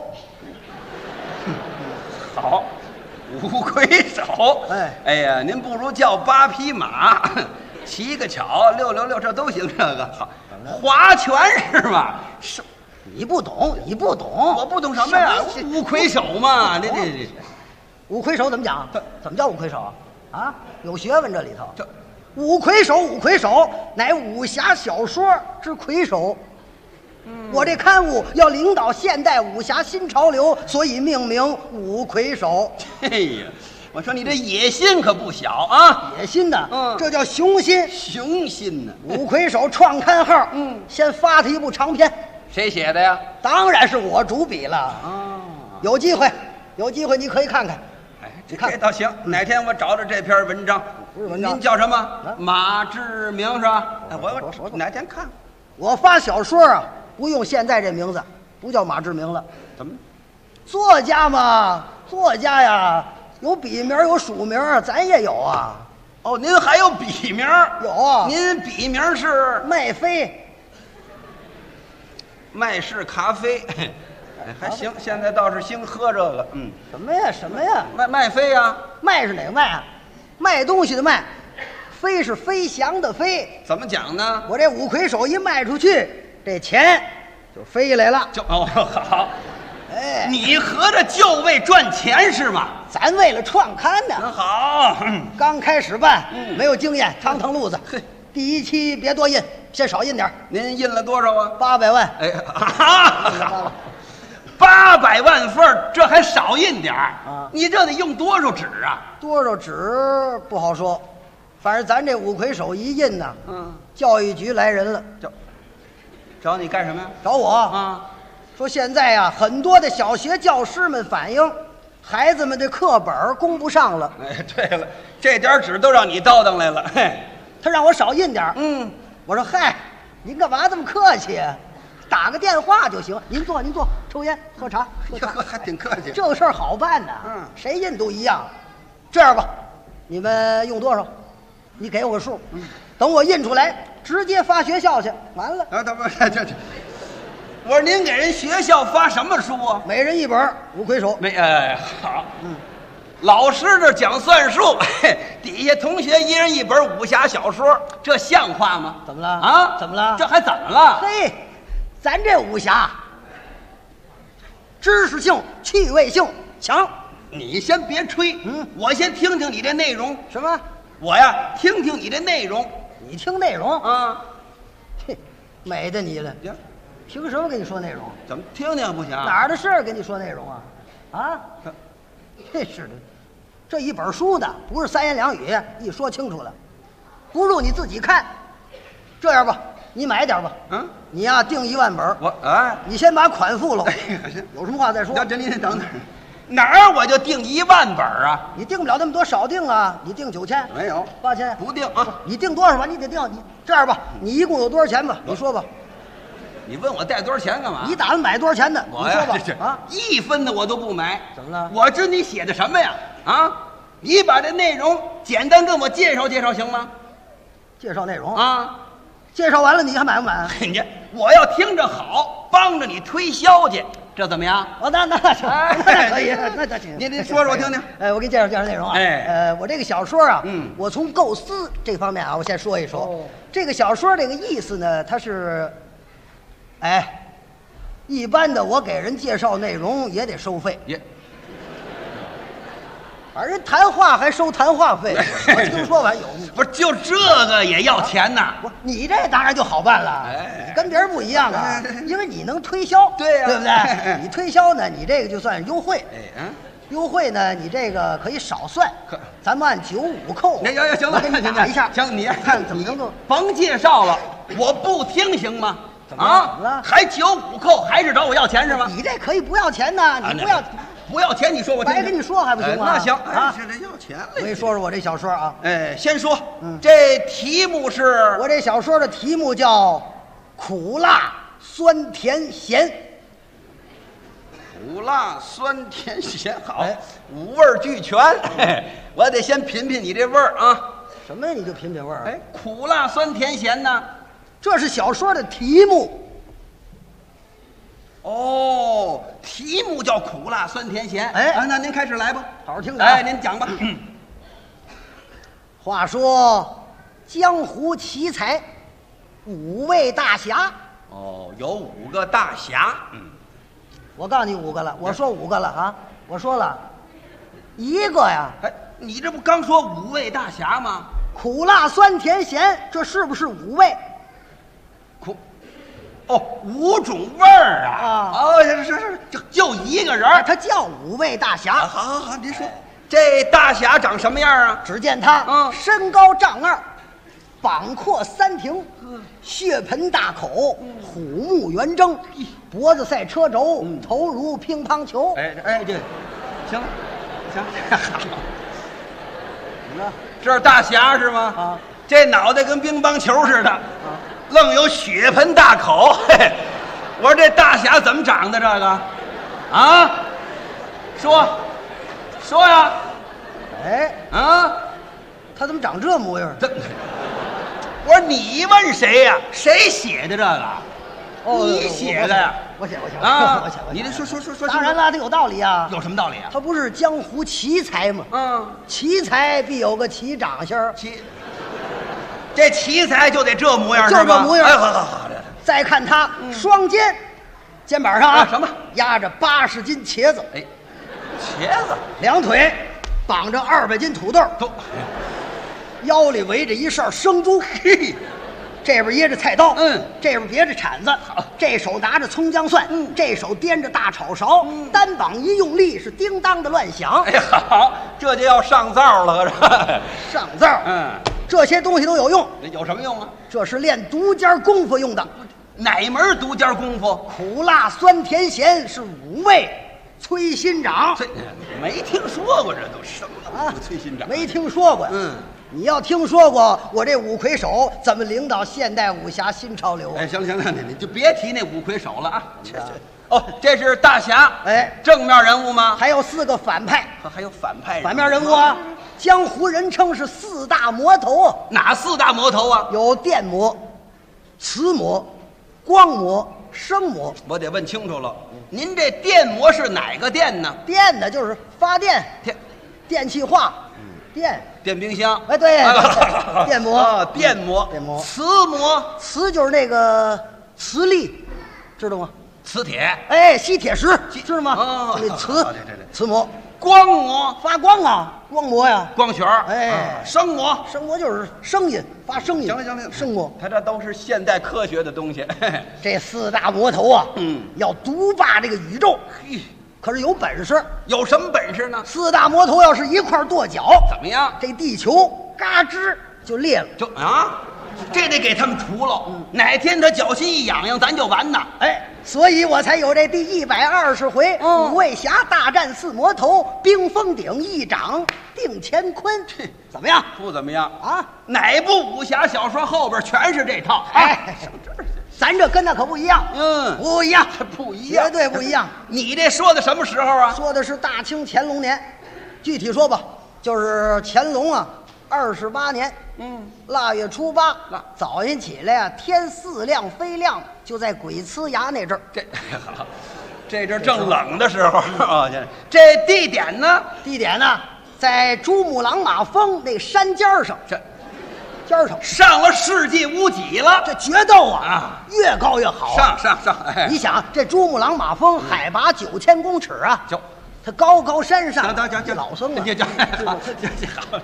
好，五魁首。哎呀，您不如叫8匹马，7个巧，666，这都行。这个好，划拳是吗？是， 你不懂， 我不懂什么呀？五魁首嘛，这五魁首怎么讲？怎么叫五魁首啊？有学问这里头。五魁首乃武侠小说之魁首。我这刊物要领导现代武侠新潮流，所以命名五魁首。 哎呀，我说你这野心可不小啊！ 野心的，这叫雄心。 雄心呢？ 五魁首创刊号，先发他一部长篇。 谁写的呀？ 当然是我主笔了。有机会你可以看看。 哎，这倒行。哪天我找找这篇文章。 不是文章， 您叫什么？马志明是吧？哎，我哪天看。 我发小说啊，不用现在这名字，不叫马志明了。 怎么？ 作家嘛，作家呀，有笔名有署名，咱也有啊。 哦，您还有笔名？ 有啊。 您笔名是麦飞， 麦氏咖啡。还行，现在倒是兴喝这个。 什么呀？ 麦飞呀？ 麦是哪个麦啊？卖东西的卖，飞是飞翔的飞。 怎么讲呢？ 我这五魁首一卖出去，这钱就飞来了。 好。哎，你合着就为赚钱是吗？ 咱为了创刊呢。 好， 刚开始办，没有经验，趟路子。第一期别多印，先少印点。 您印了多少啊 ？800万。 哎啊！800万份，这还少印点儿啊？你这得用多少纸啊？ 多少纸不好说，反正咱这五魁首一印呢，教育局来人了， 找你干什么呀？ 找我啊，说现在啊，很多的小学教师们反映，孩子们的课本供不上了。 哎，对了，这点纸都让你叨叨来了。嘿， 他让我少印点。我说嗨，您干嘛这么客气啊？打个电话就行，您坐，抽烟喝茶， 还挺客气。 这个事儿好办呐，谁印都一样。这样吧，你们用多少？你给我个数，等我印出来，直接发学校去。完了啊，等会儿这，我说您给人学校发什么书啊？ 每人一本五魁首。 好，老师这讲算术，底下同学一人一本武侠小说，这像话吗？ 怎么了啊？怎么了？ 这还怎么了？ 嘿。咱这武侠，知识性、趣味性强。 你先别吹，我先听听你这内容。 什么？ 我呀，听听你这内容。 你听内容啊？ 嘿，美的你了。凭什么跟你说内容？ 怎么听听不行？ 哪儿的事儿跟你说内容啊？啊？真是的，这一本书呢，不是3言2语一说清楚了，不如你自己看。这样吧。你买点吧，你呀订1万本，你先把款付了，有什么话再说。 您等等，哪儿我就订1万本啊？ 你订不了那么多，少订啊！你订9000， 没有 8000， 不订啊！ 你订多少吧？你得订。你这样吧，你一共有多少钱吧？你说吧。 你问我带多少钱干嘛？ 你打算买多少钱的？ 你说吧。 啊，1分的我都不买。 怎么了？ 我知你写的什么呀？啊，你把这内容简单跟我介绍介绍行吗？ 介绍内容啊。 介绍完了，你还买不买？ 我要听着好，帮着你推销去，这怎么样？ 那行，那可以，那行。 您说说我听听。 我给你介绍介绍内容啊。我这个小说啊，我从构思这方面啊，我先说一说。这个小说这个意思呢，它是，一般的我给人介绍内容也得收费。 反正谈话还收谈话费，我听说完有。 不是，就这个也要钱呐？ 不，你这当然就好办了，你跟别人不一样啊，因为你能推销， 对呀， 对不对？你推销呢，你这个就算优惠。优惠呢，你这个可以少算，咱们按95扣。 行了， 我给你打一下。 行，你看怎么能够？ 甭介绍了，我不听行吗？啊，还95扣，还是找我要钱是吗？ 你这可以不要钱呢，你不要钱，你说我听。 白跟你说还不行吗？ 那行啊， 是得要钱了。 我跟你说说我这小说啊。 先说，这题目是我这小说的题目叫苦辣酸甜咸。 苦辣酸甜咸，好，5味俱全。我得先品品你这味儿啊。 什么呀？你就品品味儿？ 苦辣酸甜咸呢？ 这是小说的题目。 哦，题目叫苦辣酸甜咸。那您开始来吧， 好好听着。 您讲吧。 话说江湖奇才5位大侠。 哦，有5个大侠。 我告诉你5个了，我说5个了啊，我说了1个呀。 你这不刚说5位大侠吗？ 苦辣酸甜咸，这是不是5味 ？5种味儿啊！是，就1个人， 他叫5位大侠。 好，您说这大侠长什么样啊？ 只见他身高丈2，膀阔3庭，血盆大口，虎目圆睁，脖子赛车轴，头如乒乓球。 这行了，行。这是大侠是吗？这脑袋跟乒乓球似的，愣有血盆大口。我说这大侠怎么长的这个？啊，说呀。 他怎么长这模样？ 我说你问谁呀？谁写的这个？你写的呀？ 我写啊！你这说， 当然了，他有道理啊。 有什么道理啊？ 他不是江湖奇才吗？奇才必有个奇长相。 这奇才就得这模样， 就这模样。 好。 再看他双肩膀上什么压着80斤茄子？ 茄子。 两腿绑着200斤土豆，腰里围着一哨生猪。这边掖着菜刀，这边别着铲子，这手拿着葱姜蒜，这手掂着大炒勺，单膀一用力是叮当的乱响。 好，这就要上灶了， 上灶。这些东西都有用。 有什么用啊？ 这是练独家功夫用的。 哪门独家功夫？ 苦辣酸甜咸是5味催心掌。 没听说过，这都什么催心掌？ 没听说过呀。你要听说过，我这5魁首怎么领导现代武侠新潮流？ 行了，你就别提那5魁首了啊。这是大侠。正面人物吗？ 还有4个反派。 还有反派人物。 反面人物啊，江湖人称是4大魔头啊。 哪4大魔头啊？ 有电魔、磁魔、光魔、声魔。 我得问清楚了，您这电魔是哪个电呢？ 电的就是发电，电气化。 电冰箱。 对，电魔。 电魔。磁魔。 磁就是那个磁力，知道吗？ 磁铁。 吸铁石，知道吗？那磁魔。 光魔。 发光啊，光魔呀。 光圈。声魔。 声魔就是声音，发声音。 行了， 声魔。 他这都是现代科学的东西。 这4大魔头啊，要独霸这个宇宙。可是有本事。 有什么本事呢 ？4大魔头要是一块跺脚， 怎么样？ 这地球嘎吱就裂了。 这得给他们除了。哪天他脚心一痒痒，咱就完呐。 所以我才有这第120回5位侠大战4魔头，冰封顶一掌定乾坤。怎么样？ 不怎么样啊！哪部武侠小说后边全是这套？上这儿去。 咱这跟那可不一样，不一样，绝对不一样。 你这说的什么时候啊？ 说的是大清乾隆年，具体说吧，就是乾隆啊28年，腊月初8，早晨起来啊，天似亮非亮，就在鬼呲牙那阵儿。 这阵正冷的时候啊。这地点呢？ 地点呢，在珠穆朗玛峰那山尖上。 上了世纪无几了， 这决斗啊，越高越好。 上！ 你想，这珠穆朗玛峰海拔9000公尺啊， 他高高山上， 行， 老僧啊， 好，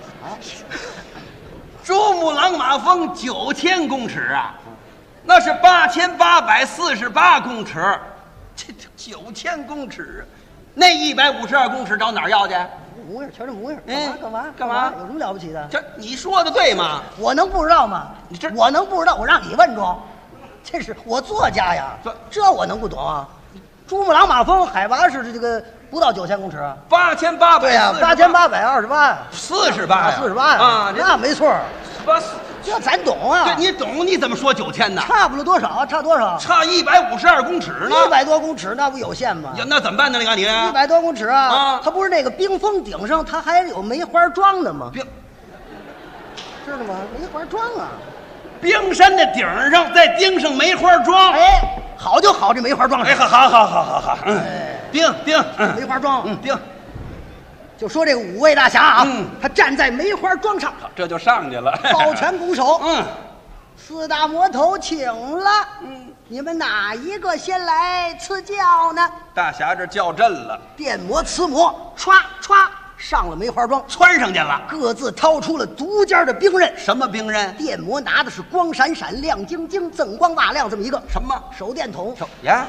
珠穆朗玛峰9000公尺啊，那是8848公尺，这9000公尺，那152公尺找哪儿要去？ 模样，瞧这模样， 干嘛？ 有什么了不起的？ 这你说的对吗？ 我能不知道吗？我能不知道？我让你问着，这是我作家呀，这我能不懂啊？珠穆朗玛峰海拔是这个不到9000公尺啊 ，8800， 对呀，8828， 48呀 ，48呀， 啊， 那没错。这咱懂啊！ 对，你懂，你怎么说9000呢？ 差不了多少，差多少？ 差152公尺呢 ！100多公尺，那不有限吗？ 呀，那怎么办呢？你看你 100多公尺啊，它不是那个冰峰顶上，它还有梅花桩的吗？知道吗？梅花桩啊！ 冰山的顶上再钉上梅花桩， 哎，好就好，这梅花桩。 哎，好，钉， 梅花桩， 钉。 就说这个五位大侠啊，他站在梅花桩上， 这就上去了， 抱拳拱手。四大魔头请了，你们哪一个先来赐教呢？ 大侠这叫阵了， 电魔、磁魔，歘歘上了梅花桩， 窜上去了， 各自掏出了独家的兵刃。 什么兵刃？ 电魔拿的是光闪闪、亮晶晶、锃光瓦亮这么一个什么手电筒？ 呀，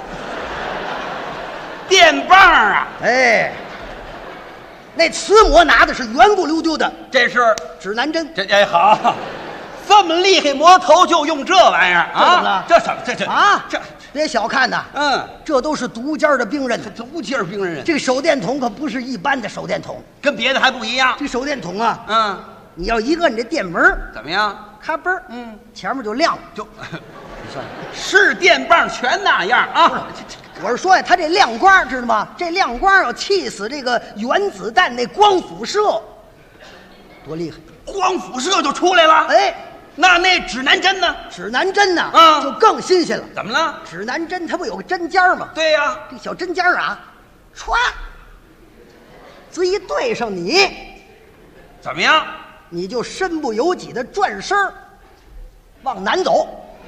电棒啊！ 哎。那磁魔拿的是圆不溜丢的， 这是指南针。 哎好，这么厉害魔头就用这玩意儿啊？这什么？这啊？这别小看呐，这都是独家的兵刃。 独家兵刃， 这个手电筒可不是一般的手电筒， 跟别的还不一样。 这手电筒啊，你要一摁这电门， 怎么样？ 咔嘣，前面就亮， 是电棒全那样啊。 我是说呀，它这亮光知道吗？这亮光要气死这个原子弹那光辐射，多厉害！ 光辐射就出来了。 哎， 那指南针呢？ 指南针呢？就更新鲜了。 怎么了？ 指南针它不有个针尖吗？ 对呀， 这小针尖啊，歘，这一对上你， 怎么样？ 你就身不由己的转身往南走。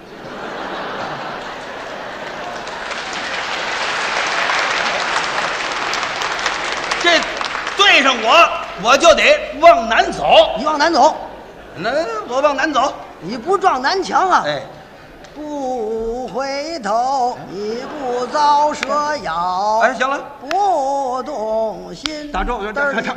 这对上我就得往南走。 你往南走， 那我往南走， 你不撞南墙啊？ 哎， 不回头，你不遭蛇咬。 哎，行了， 不动心。 打住，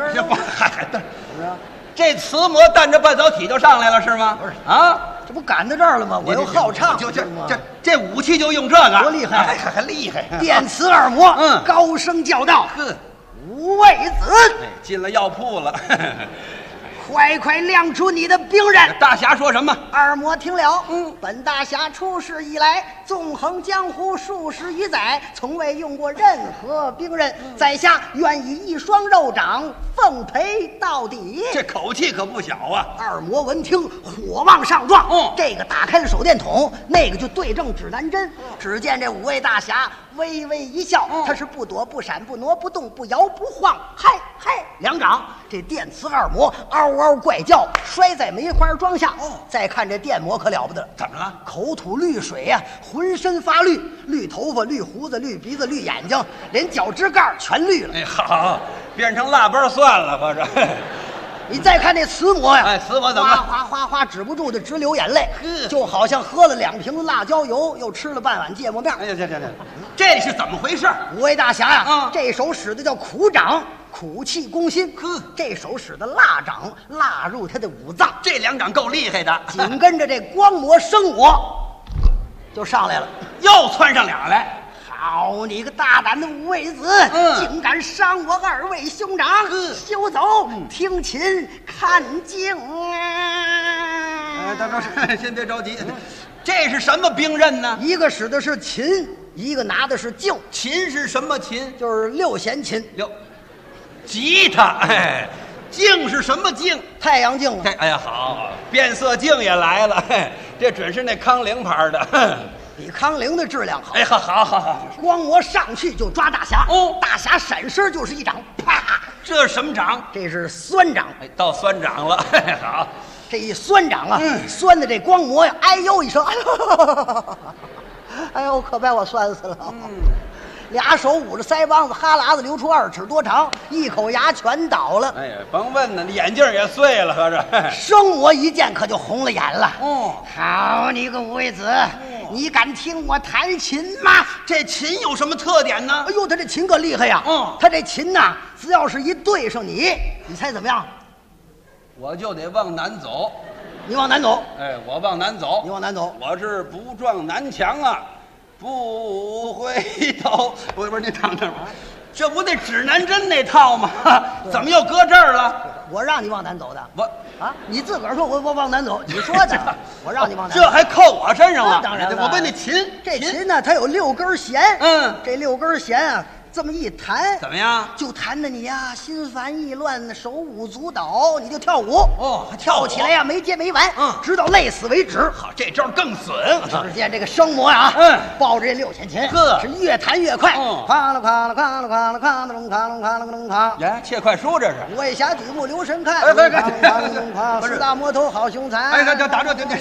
这磁魔带着半导体就上来了是吗？ 不是啊， 这不赶到这儿了吗？我又好唱， 这武器就用这个， 多厉害， 还厉害！ 电磁二魔，高声叫道：“五位子， 进了药铺了。” 快亮出你的兵刃！ 大侠说什么？ 二魔听了，本大侠出世以来，纵横江湖数十余载，从未用过任何兵刃。在下愿以一双肉掌奉陪到底。 这口气可不小啊！ 二魔闻听，火往上撞。这个打开了手电筒，那个就对正指南针。只见这五位大侠微微一笑，他是不躲不闪不挪不动不摇不晃，嗨，两掌，这电磁二魔嗷嗷怪叫，摔在梅花桩下。再看这电魔可了不得， 怎么了？ 口吐绿水呀，浑身发绿，绿头发、绿胡子、绿鼻子、绿眼睛，连脚趾盖全绿了。 哎，好，变成腊八蒜了，合着。 你再看那磁魔呀， 磁魔怎么了？ 哗止不住的直流眼泪，就好像喝了2瓶辣椒油，又吃了半碗芥末面。 哎呀，这是怎么回事？ 五位大侠呀，这手使的叫苦掌，苦气攻心。这手使的辣掌，辣入他的五脏。 这两掌够厉害的。 紧跟着这光魔生魔就上来了， 又窜上俩来。 好你个大胆的五位子，竟敢伤我2位兄长！休走，听琴看镜啊！ 哎，先别着急，这是什么兵刃呢？ 一个使的是琴，一个拿的是镜。 琴是什么琴？ 就是6弦琴。 吉他。哎，镜是什么镜？ 太阳镜。 哎呀，好，变色镜也来了。这准是那康宁牌的。 比康宁的质量好。 哎，好， 光魔上去就抓大侠。大侠闪身就是一掌，啪！ 这是什么掌？ 这是酸掌。 哎，到酸掌了。好， 这一酸掌啊，酸的这光魔呀，哎呦一声，哎呦，可把我酸死了。 俩手捂着腮帮子，哈喇子流出2尺多长，一口牙全倒了。 哎呀，甭问呢，眼镜也碎了，合着。 生我一见可就红了眼了。 哦， 好你个五味子，你敢听我弹琴吗？ 这琴有什么特点呢？ 哎呦，他这琴可厉害呀！他这琴呐，只要是一对上你猜怎么样？ 我就得往南走。 你往南走？ 哎，我往南走。 你往南走？ 我是不撞南墙啊，不回头。不是，你等等，这不那指南针那套吗？怎么又搁这儿了？ 我让你往南走的。 我啊，你自个儿说我往南走，你说的。我让你往南走， 这还扣我身上了。 当然了， 我问那琴， 这琴呢，它有6根弦。这6根弦啊。这么一弹， 怎么样？ 就弹的你呀，心烦意乱，手舞足蹈，你就跳舞。 哦，还跳起来呀，没接没完，直到累死为止。 好，这招更损。 只见这个生魔呀，抱着这6弦琴，是越弹越快。哐了哐了哐了哐了哐了隆哐隆哐了隆哐。 呀，切快书这是。 五位侠举目留神看，四大魔头好凶残。 哎，这打住，这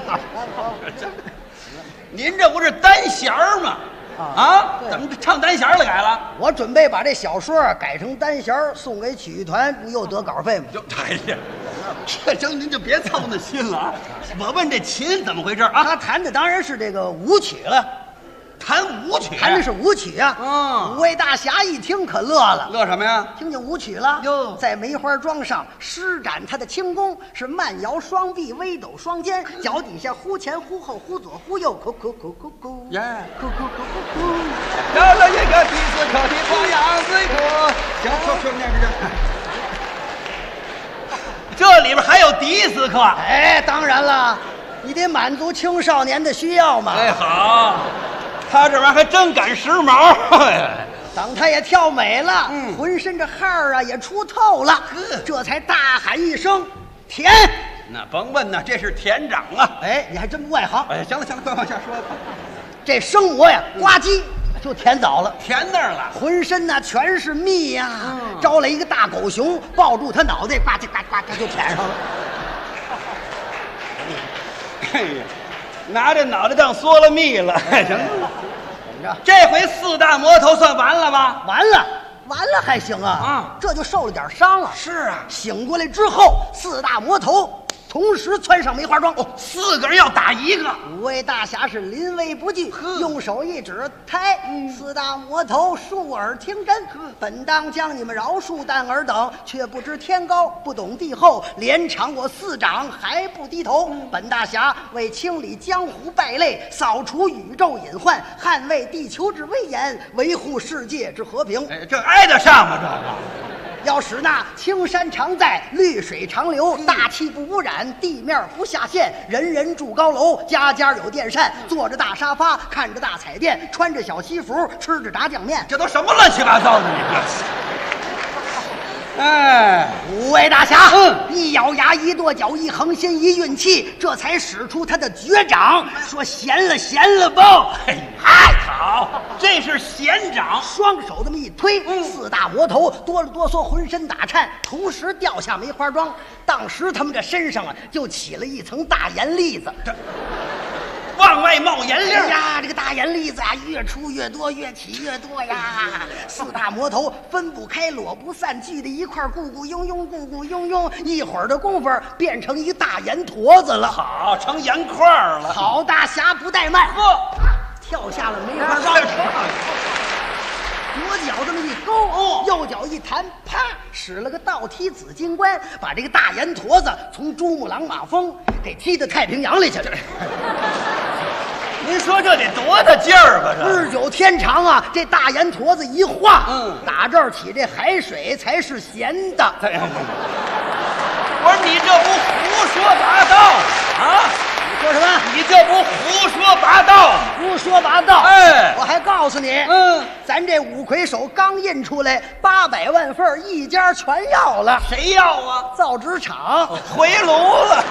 您这不是单弦吗？啊，怎么唱单弦了改了？ 我准备把这小说改成单弦送给曲艺团，不又得稿费吗？ 哎呀，这行您就别操那心了啊！我问这琴怎么回事啊？ 他弹的当然是这个舞曲了， 弹舞曲， 弹的是舞曲啊！五位大侠一听可乐了， 乐什么呀？ 听见舞曲了哟，在梅花桩上施展他的轻功，是慢摇双臂，微抖双肩，脚底下忽前忽后，忽左忽右，咕咕咕咕咕， 耶， 咕咕咕咕咕。 要了一个迪斯科的花样水果，说这里边还有迪斯科？ 哎，当然了，你得满足青少年的需要嘛。 哎，好。他这玩意儿还真赶时髦， 等他也跳美了，浑身这汗儿啊也出透了，这才大喊一声：“田！” 那甭问呐，这是田长啊！ 哎，你还真不外行。 哎，行了，快往下说。 这生魔呀，呱唧就填倒了， 填那儿了， 浑身呐全是蜜呀，招来一个大狗熊，抱住他脑袋，呱唧呱呱呱就填上了。 哎呀！拿这脑袋当嗦了蜜了，行了，怎么着？这回4大魔头算完了吧？ 完了还行啊！这就受了点伤了。 是啊， 醒过来之后，4大魔头同时窜上梅花桩 ，4个人要打1个。 5位大侠是临危不惧，用手一指，抬！4大魔头竖耳听真，本当将你们饶恕，但尔等却不知天高，不懂地厚，连场我4掌还不低头。本大侠为清理江湖败类，扫除宇宙隐患，捍卫地球之威严，维护世界之和平。 哎，这挨得上吗？这个。 要使那青山常在，绿水长流，大气不污染，地面不下陷，人人住高楼，家家有电扇，坐着大沙发，看着大彩电，穿着小西服，吃着炸酱面， 这都什么乱七八糟的？你哎 ，5位大侠，一咬牙，一跺脚，一横心，一运气，这才使出他的绝掌，说闲了吧！ 哎，好，这是闲掌， 双手这么一推，4大魔头哆了哆嗦，浑身打颤，同时掉下梅花桩。当时他们这身上啊，就起了一层大盐粒子。 往外冒盐粒呀！这个大盐粒子啊，越出越多，越起越多呀！4大魔头分不开，裸不散，聚在一块儿，咕咕拥拥，咕咕拥拥，一会儿的功夫变成一大盐坨子了。 好，成盐块了。 好大侠不怠慢，跳下了梅花桩。左脚这么一勾，右脚一弹，啪，使了个倒踢紫金冠，把这个大盐坨子从珠穆朗玛峰给踢到太平洋里去了。 您说这得多大劲儿吧？这日久天长啊，这大盐坨子一化，打这儿起这海水才是咸的。 我说你这不胡说八道啊！ 说什么？ 你这不胡说八道？ 胡说八道！ 哎， 我还告诉你，咱这五魁首刚印出来800万份，一家全要了。 谁要啊？ 造纸厂回炉了。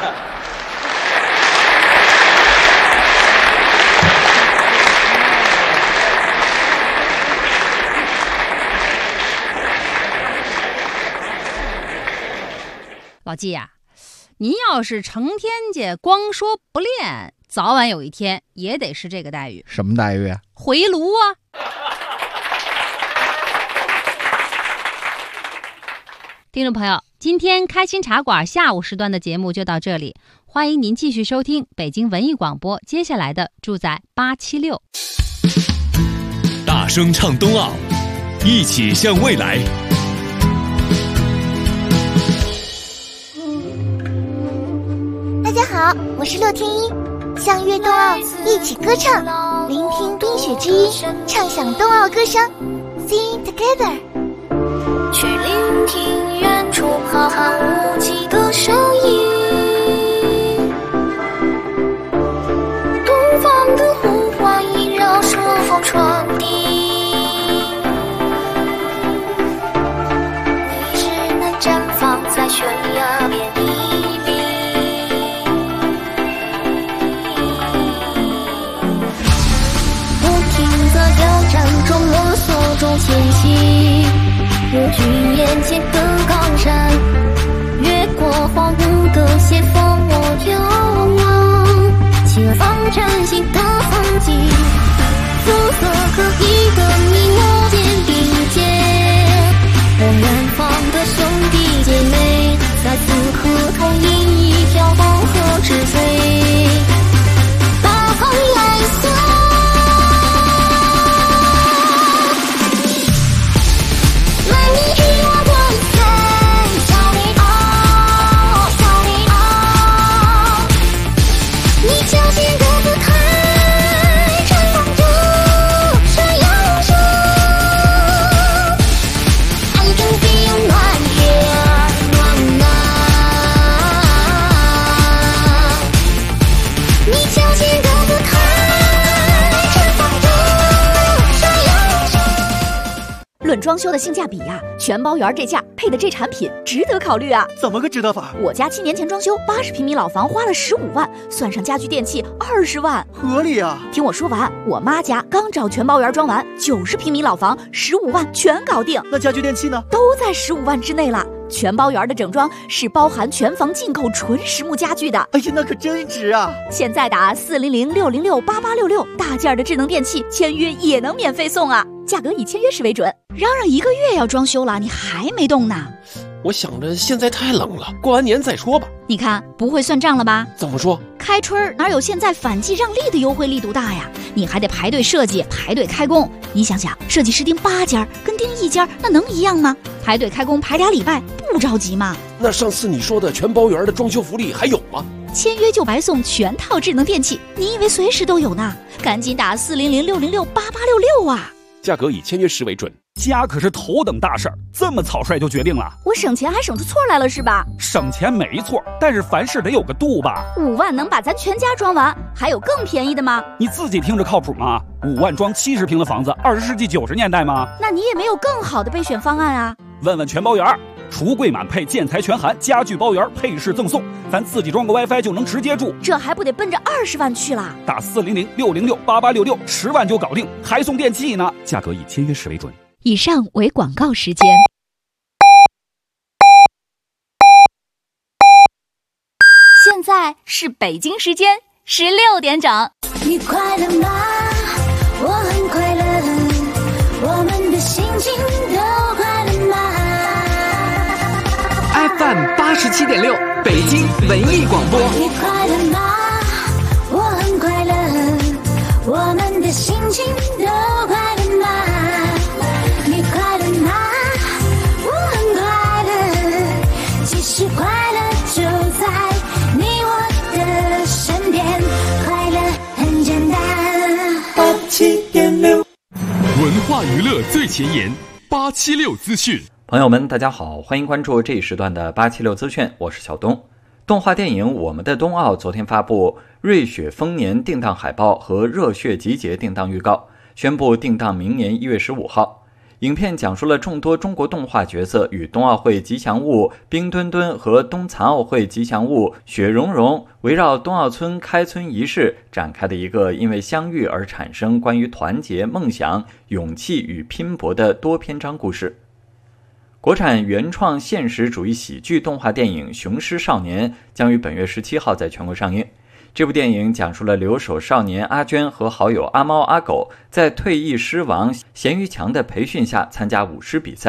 老纪呀，您要是成天家光说不练，早晚有一天也得是这个待遇。 什么待遇啊？ 回炉啊！ 听众朋友，今天开心茶馆下午时段的节目就到这里，欢迎您继续收听北京文艺广播接下来的住在876。 大声唱冬奥，一起向未来。 大家好，我是洛天依，相约冬奥，一起歌唱，聆听冰雪之音，畅享冬奥歌声 ，Sing together。 去聆听远处浩瀚无际的声音，东方的呼唤萦绕顺风传递，你只能绽放在悬崖边一笔，不停在挑战中摸索中前行，无惧眼前的高山，越过荒芜的斜峰，我眺望前方崭新的风景，肤色各异的你我肩并肩，我远方的兄弟姐妹在此刻同饮一条黄河之水，大航蓝色。 论装修的性价比呀，全包园这价配的这产品值得考虑啊！ 怎么个值得法？ 我家7年前装修80平米老房花了15万，算上家具电器20万， 合理啊！ 听我说完，我妈家刚找全包园装完，90平米老房15万全搞定。 那家具电器呢？ 都在15万之内了。全包园的整装是包含全房进口纯实木家具的。 哎呀，那可真值啊！ 现在打400-606-8866，大件的智能电器签约也能免费送啊！价格以签约时为准。嚷嚷1个月要装修了，你还没动呢？ 我想着现在太冷了，过完年再说吧。 你看不会算账了吧？ 怎么说？ 开春哪有现在反季让利的优惠力度大呀？你还得排队设计，排队开工。你想想，设计师盯8家跟盯1家，那能一样吗？排队开工排2礼拜，不着急吗？ 那上次你说的全包园的装修福利还有吗？ 签约就白送全套智能电器，你以为随时都有呢？赶紧打400-606-8866啊！ 价格以签约时为准。家可是头等大事儿，这么草率就决定了？ 我省钱还省出错来了是吧？ 省钱没错，但是凡事得有个度吧。 5万能把咱全家装完，还有更便宜的吗？ 你自己听着靠谱吗？5万装70平的房子，20世纪90年代吗？ 那你也没有更好的备选方案啊？ 问问全包园，橱柜满配，建材全含，家具包圆，配饰赠送，咱自己装个 WiFi 就能直接住， 这还不得奔着20万去啦？ 打400-606-8866，10万就搞定，还送电器呢。价格以签约时为准。 以上为广告时间。 现在是北京时间16点整。 你快乐吗？我很快乐，我们的心情都快乐吗 ？FM 87.6，北京文艺广播。 你快乐吗？我很快乐，我们的心情都快乐吗？你快乐吗？我很快乐，其实快乐就在你我的身边，快乐很简单。87.6， 文化娱乐最前沿，876资讯。 朋友们，大家好，欢迎关注这一时段的876资讯，我是小东。动画电影《我们的冬奥》昨天发布瑞雪丰年定档海报和热血集结定档预告，宣布定档明年1月15号。影片讲述了众多中国动画角色与冬奥会吉祥物冰墩墩和冬残奥会吉祥物雪融融围绕冬奥村开村仪式展开的一个因为相遇而产生关于团结、梦想、勇气与拼搏的多篇章故事。国产原创现实主义喜剧动画电影《雄狮少年》将于本月17号在全国上映。这部电影讲述了留守少年阿娟和好友阿猫阿狗在退役狮王咸鱼强的培训下参加舞狮比赛，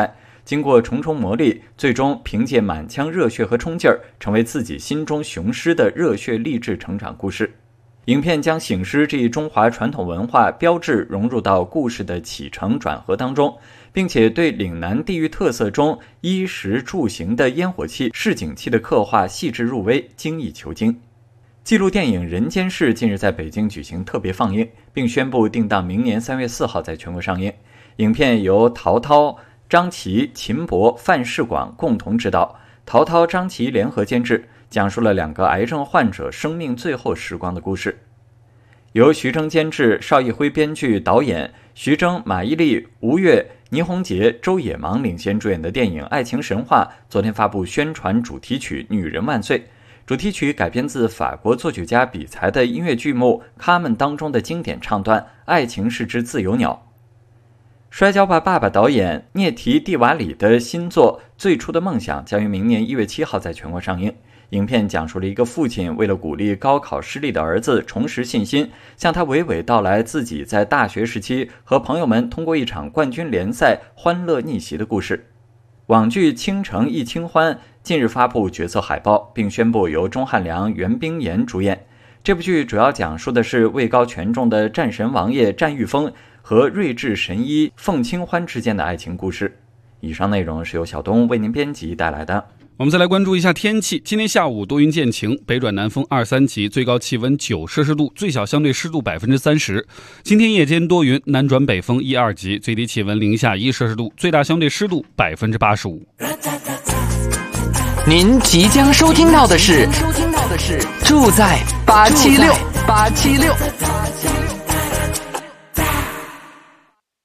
经过重重磨砺，最终凭借满腔热血和冲劲儿，成为自己心中雄狮的热血励志成长故事。影片将醒狮这一中华传统文化标志融入到故事的起承转合当中，并且对岭南地域特色中衣食住行的烟火气、市井气的刻画细致入微，精益求精。纪录电影《人间世》近日在北京举行特别放映，并宣布定档明年3月4号在全国上映。影片由陶涛、张琪、秦博、范世广共同执导，陶涛、张琪联合监制，讲述了2个癌症患者生命最后时光的故事。由徐峥监制、邵艺辉编剧、导演，徐峥、马伊琍、吴越、倪虹洁、周野芒领衔主演的电影《爱情神话》昨天发布宣传主题曲《女人万岁》。主题曲改编自法国作曲家比才的音乐剧目《卡门》当中的经典唱段“爱情是只自由鸟”。摔跤吧爸爸导演涅提蒂瓦里的新作《最初的梦想》将于明年1月7号在全国上映。影片讲述了一个父亲为了鼓励高考失利的儿子重拾信心，向他娓娓道来自己在大学时期和朋友们通过一场冠军联赛欢乐逆袭的故事。网剧《倾城亦清欢》近日发布角色海报，并宣布由钟汉良、袁冰妍主演。这部剧主要讲述的是位高权重的战神王爷战玉峰和睿智神医凤清欢之间的爱情故事。以上内容是由小东为您编辑带来的。 我们再来关注一下天气。今天下午多云见晴，北转南风2、3级，最高气温9摄氏度，最小相对湿度30%。今天夜间多云，南转北风1、2级，最低气温零下1摄氏度，最大相对湿度85%。 您即将收听到的是住在876。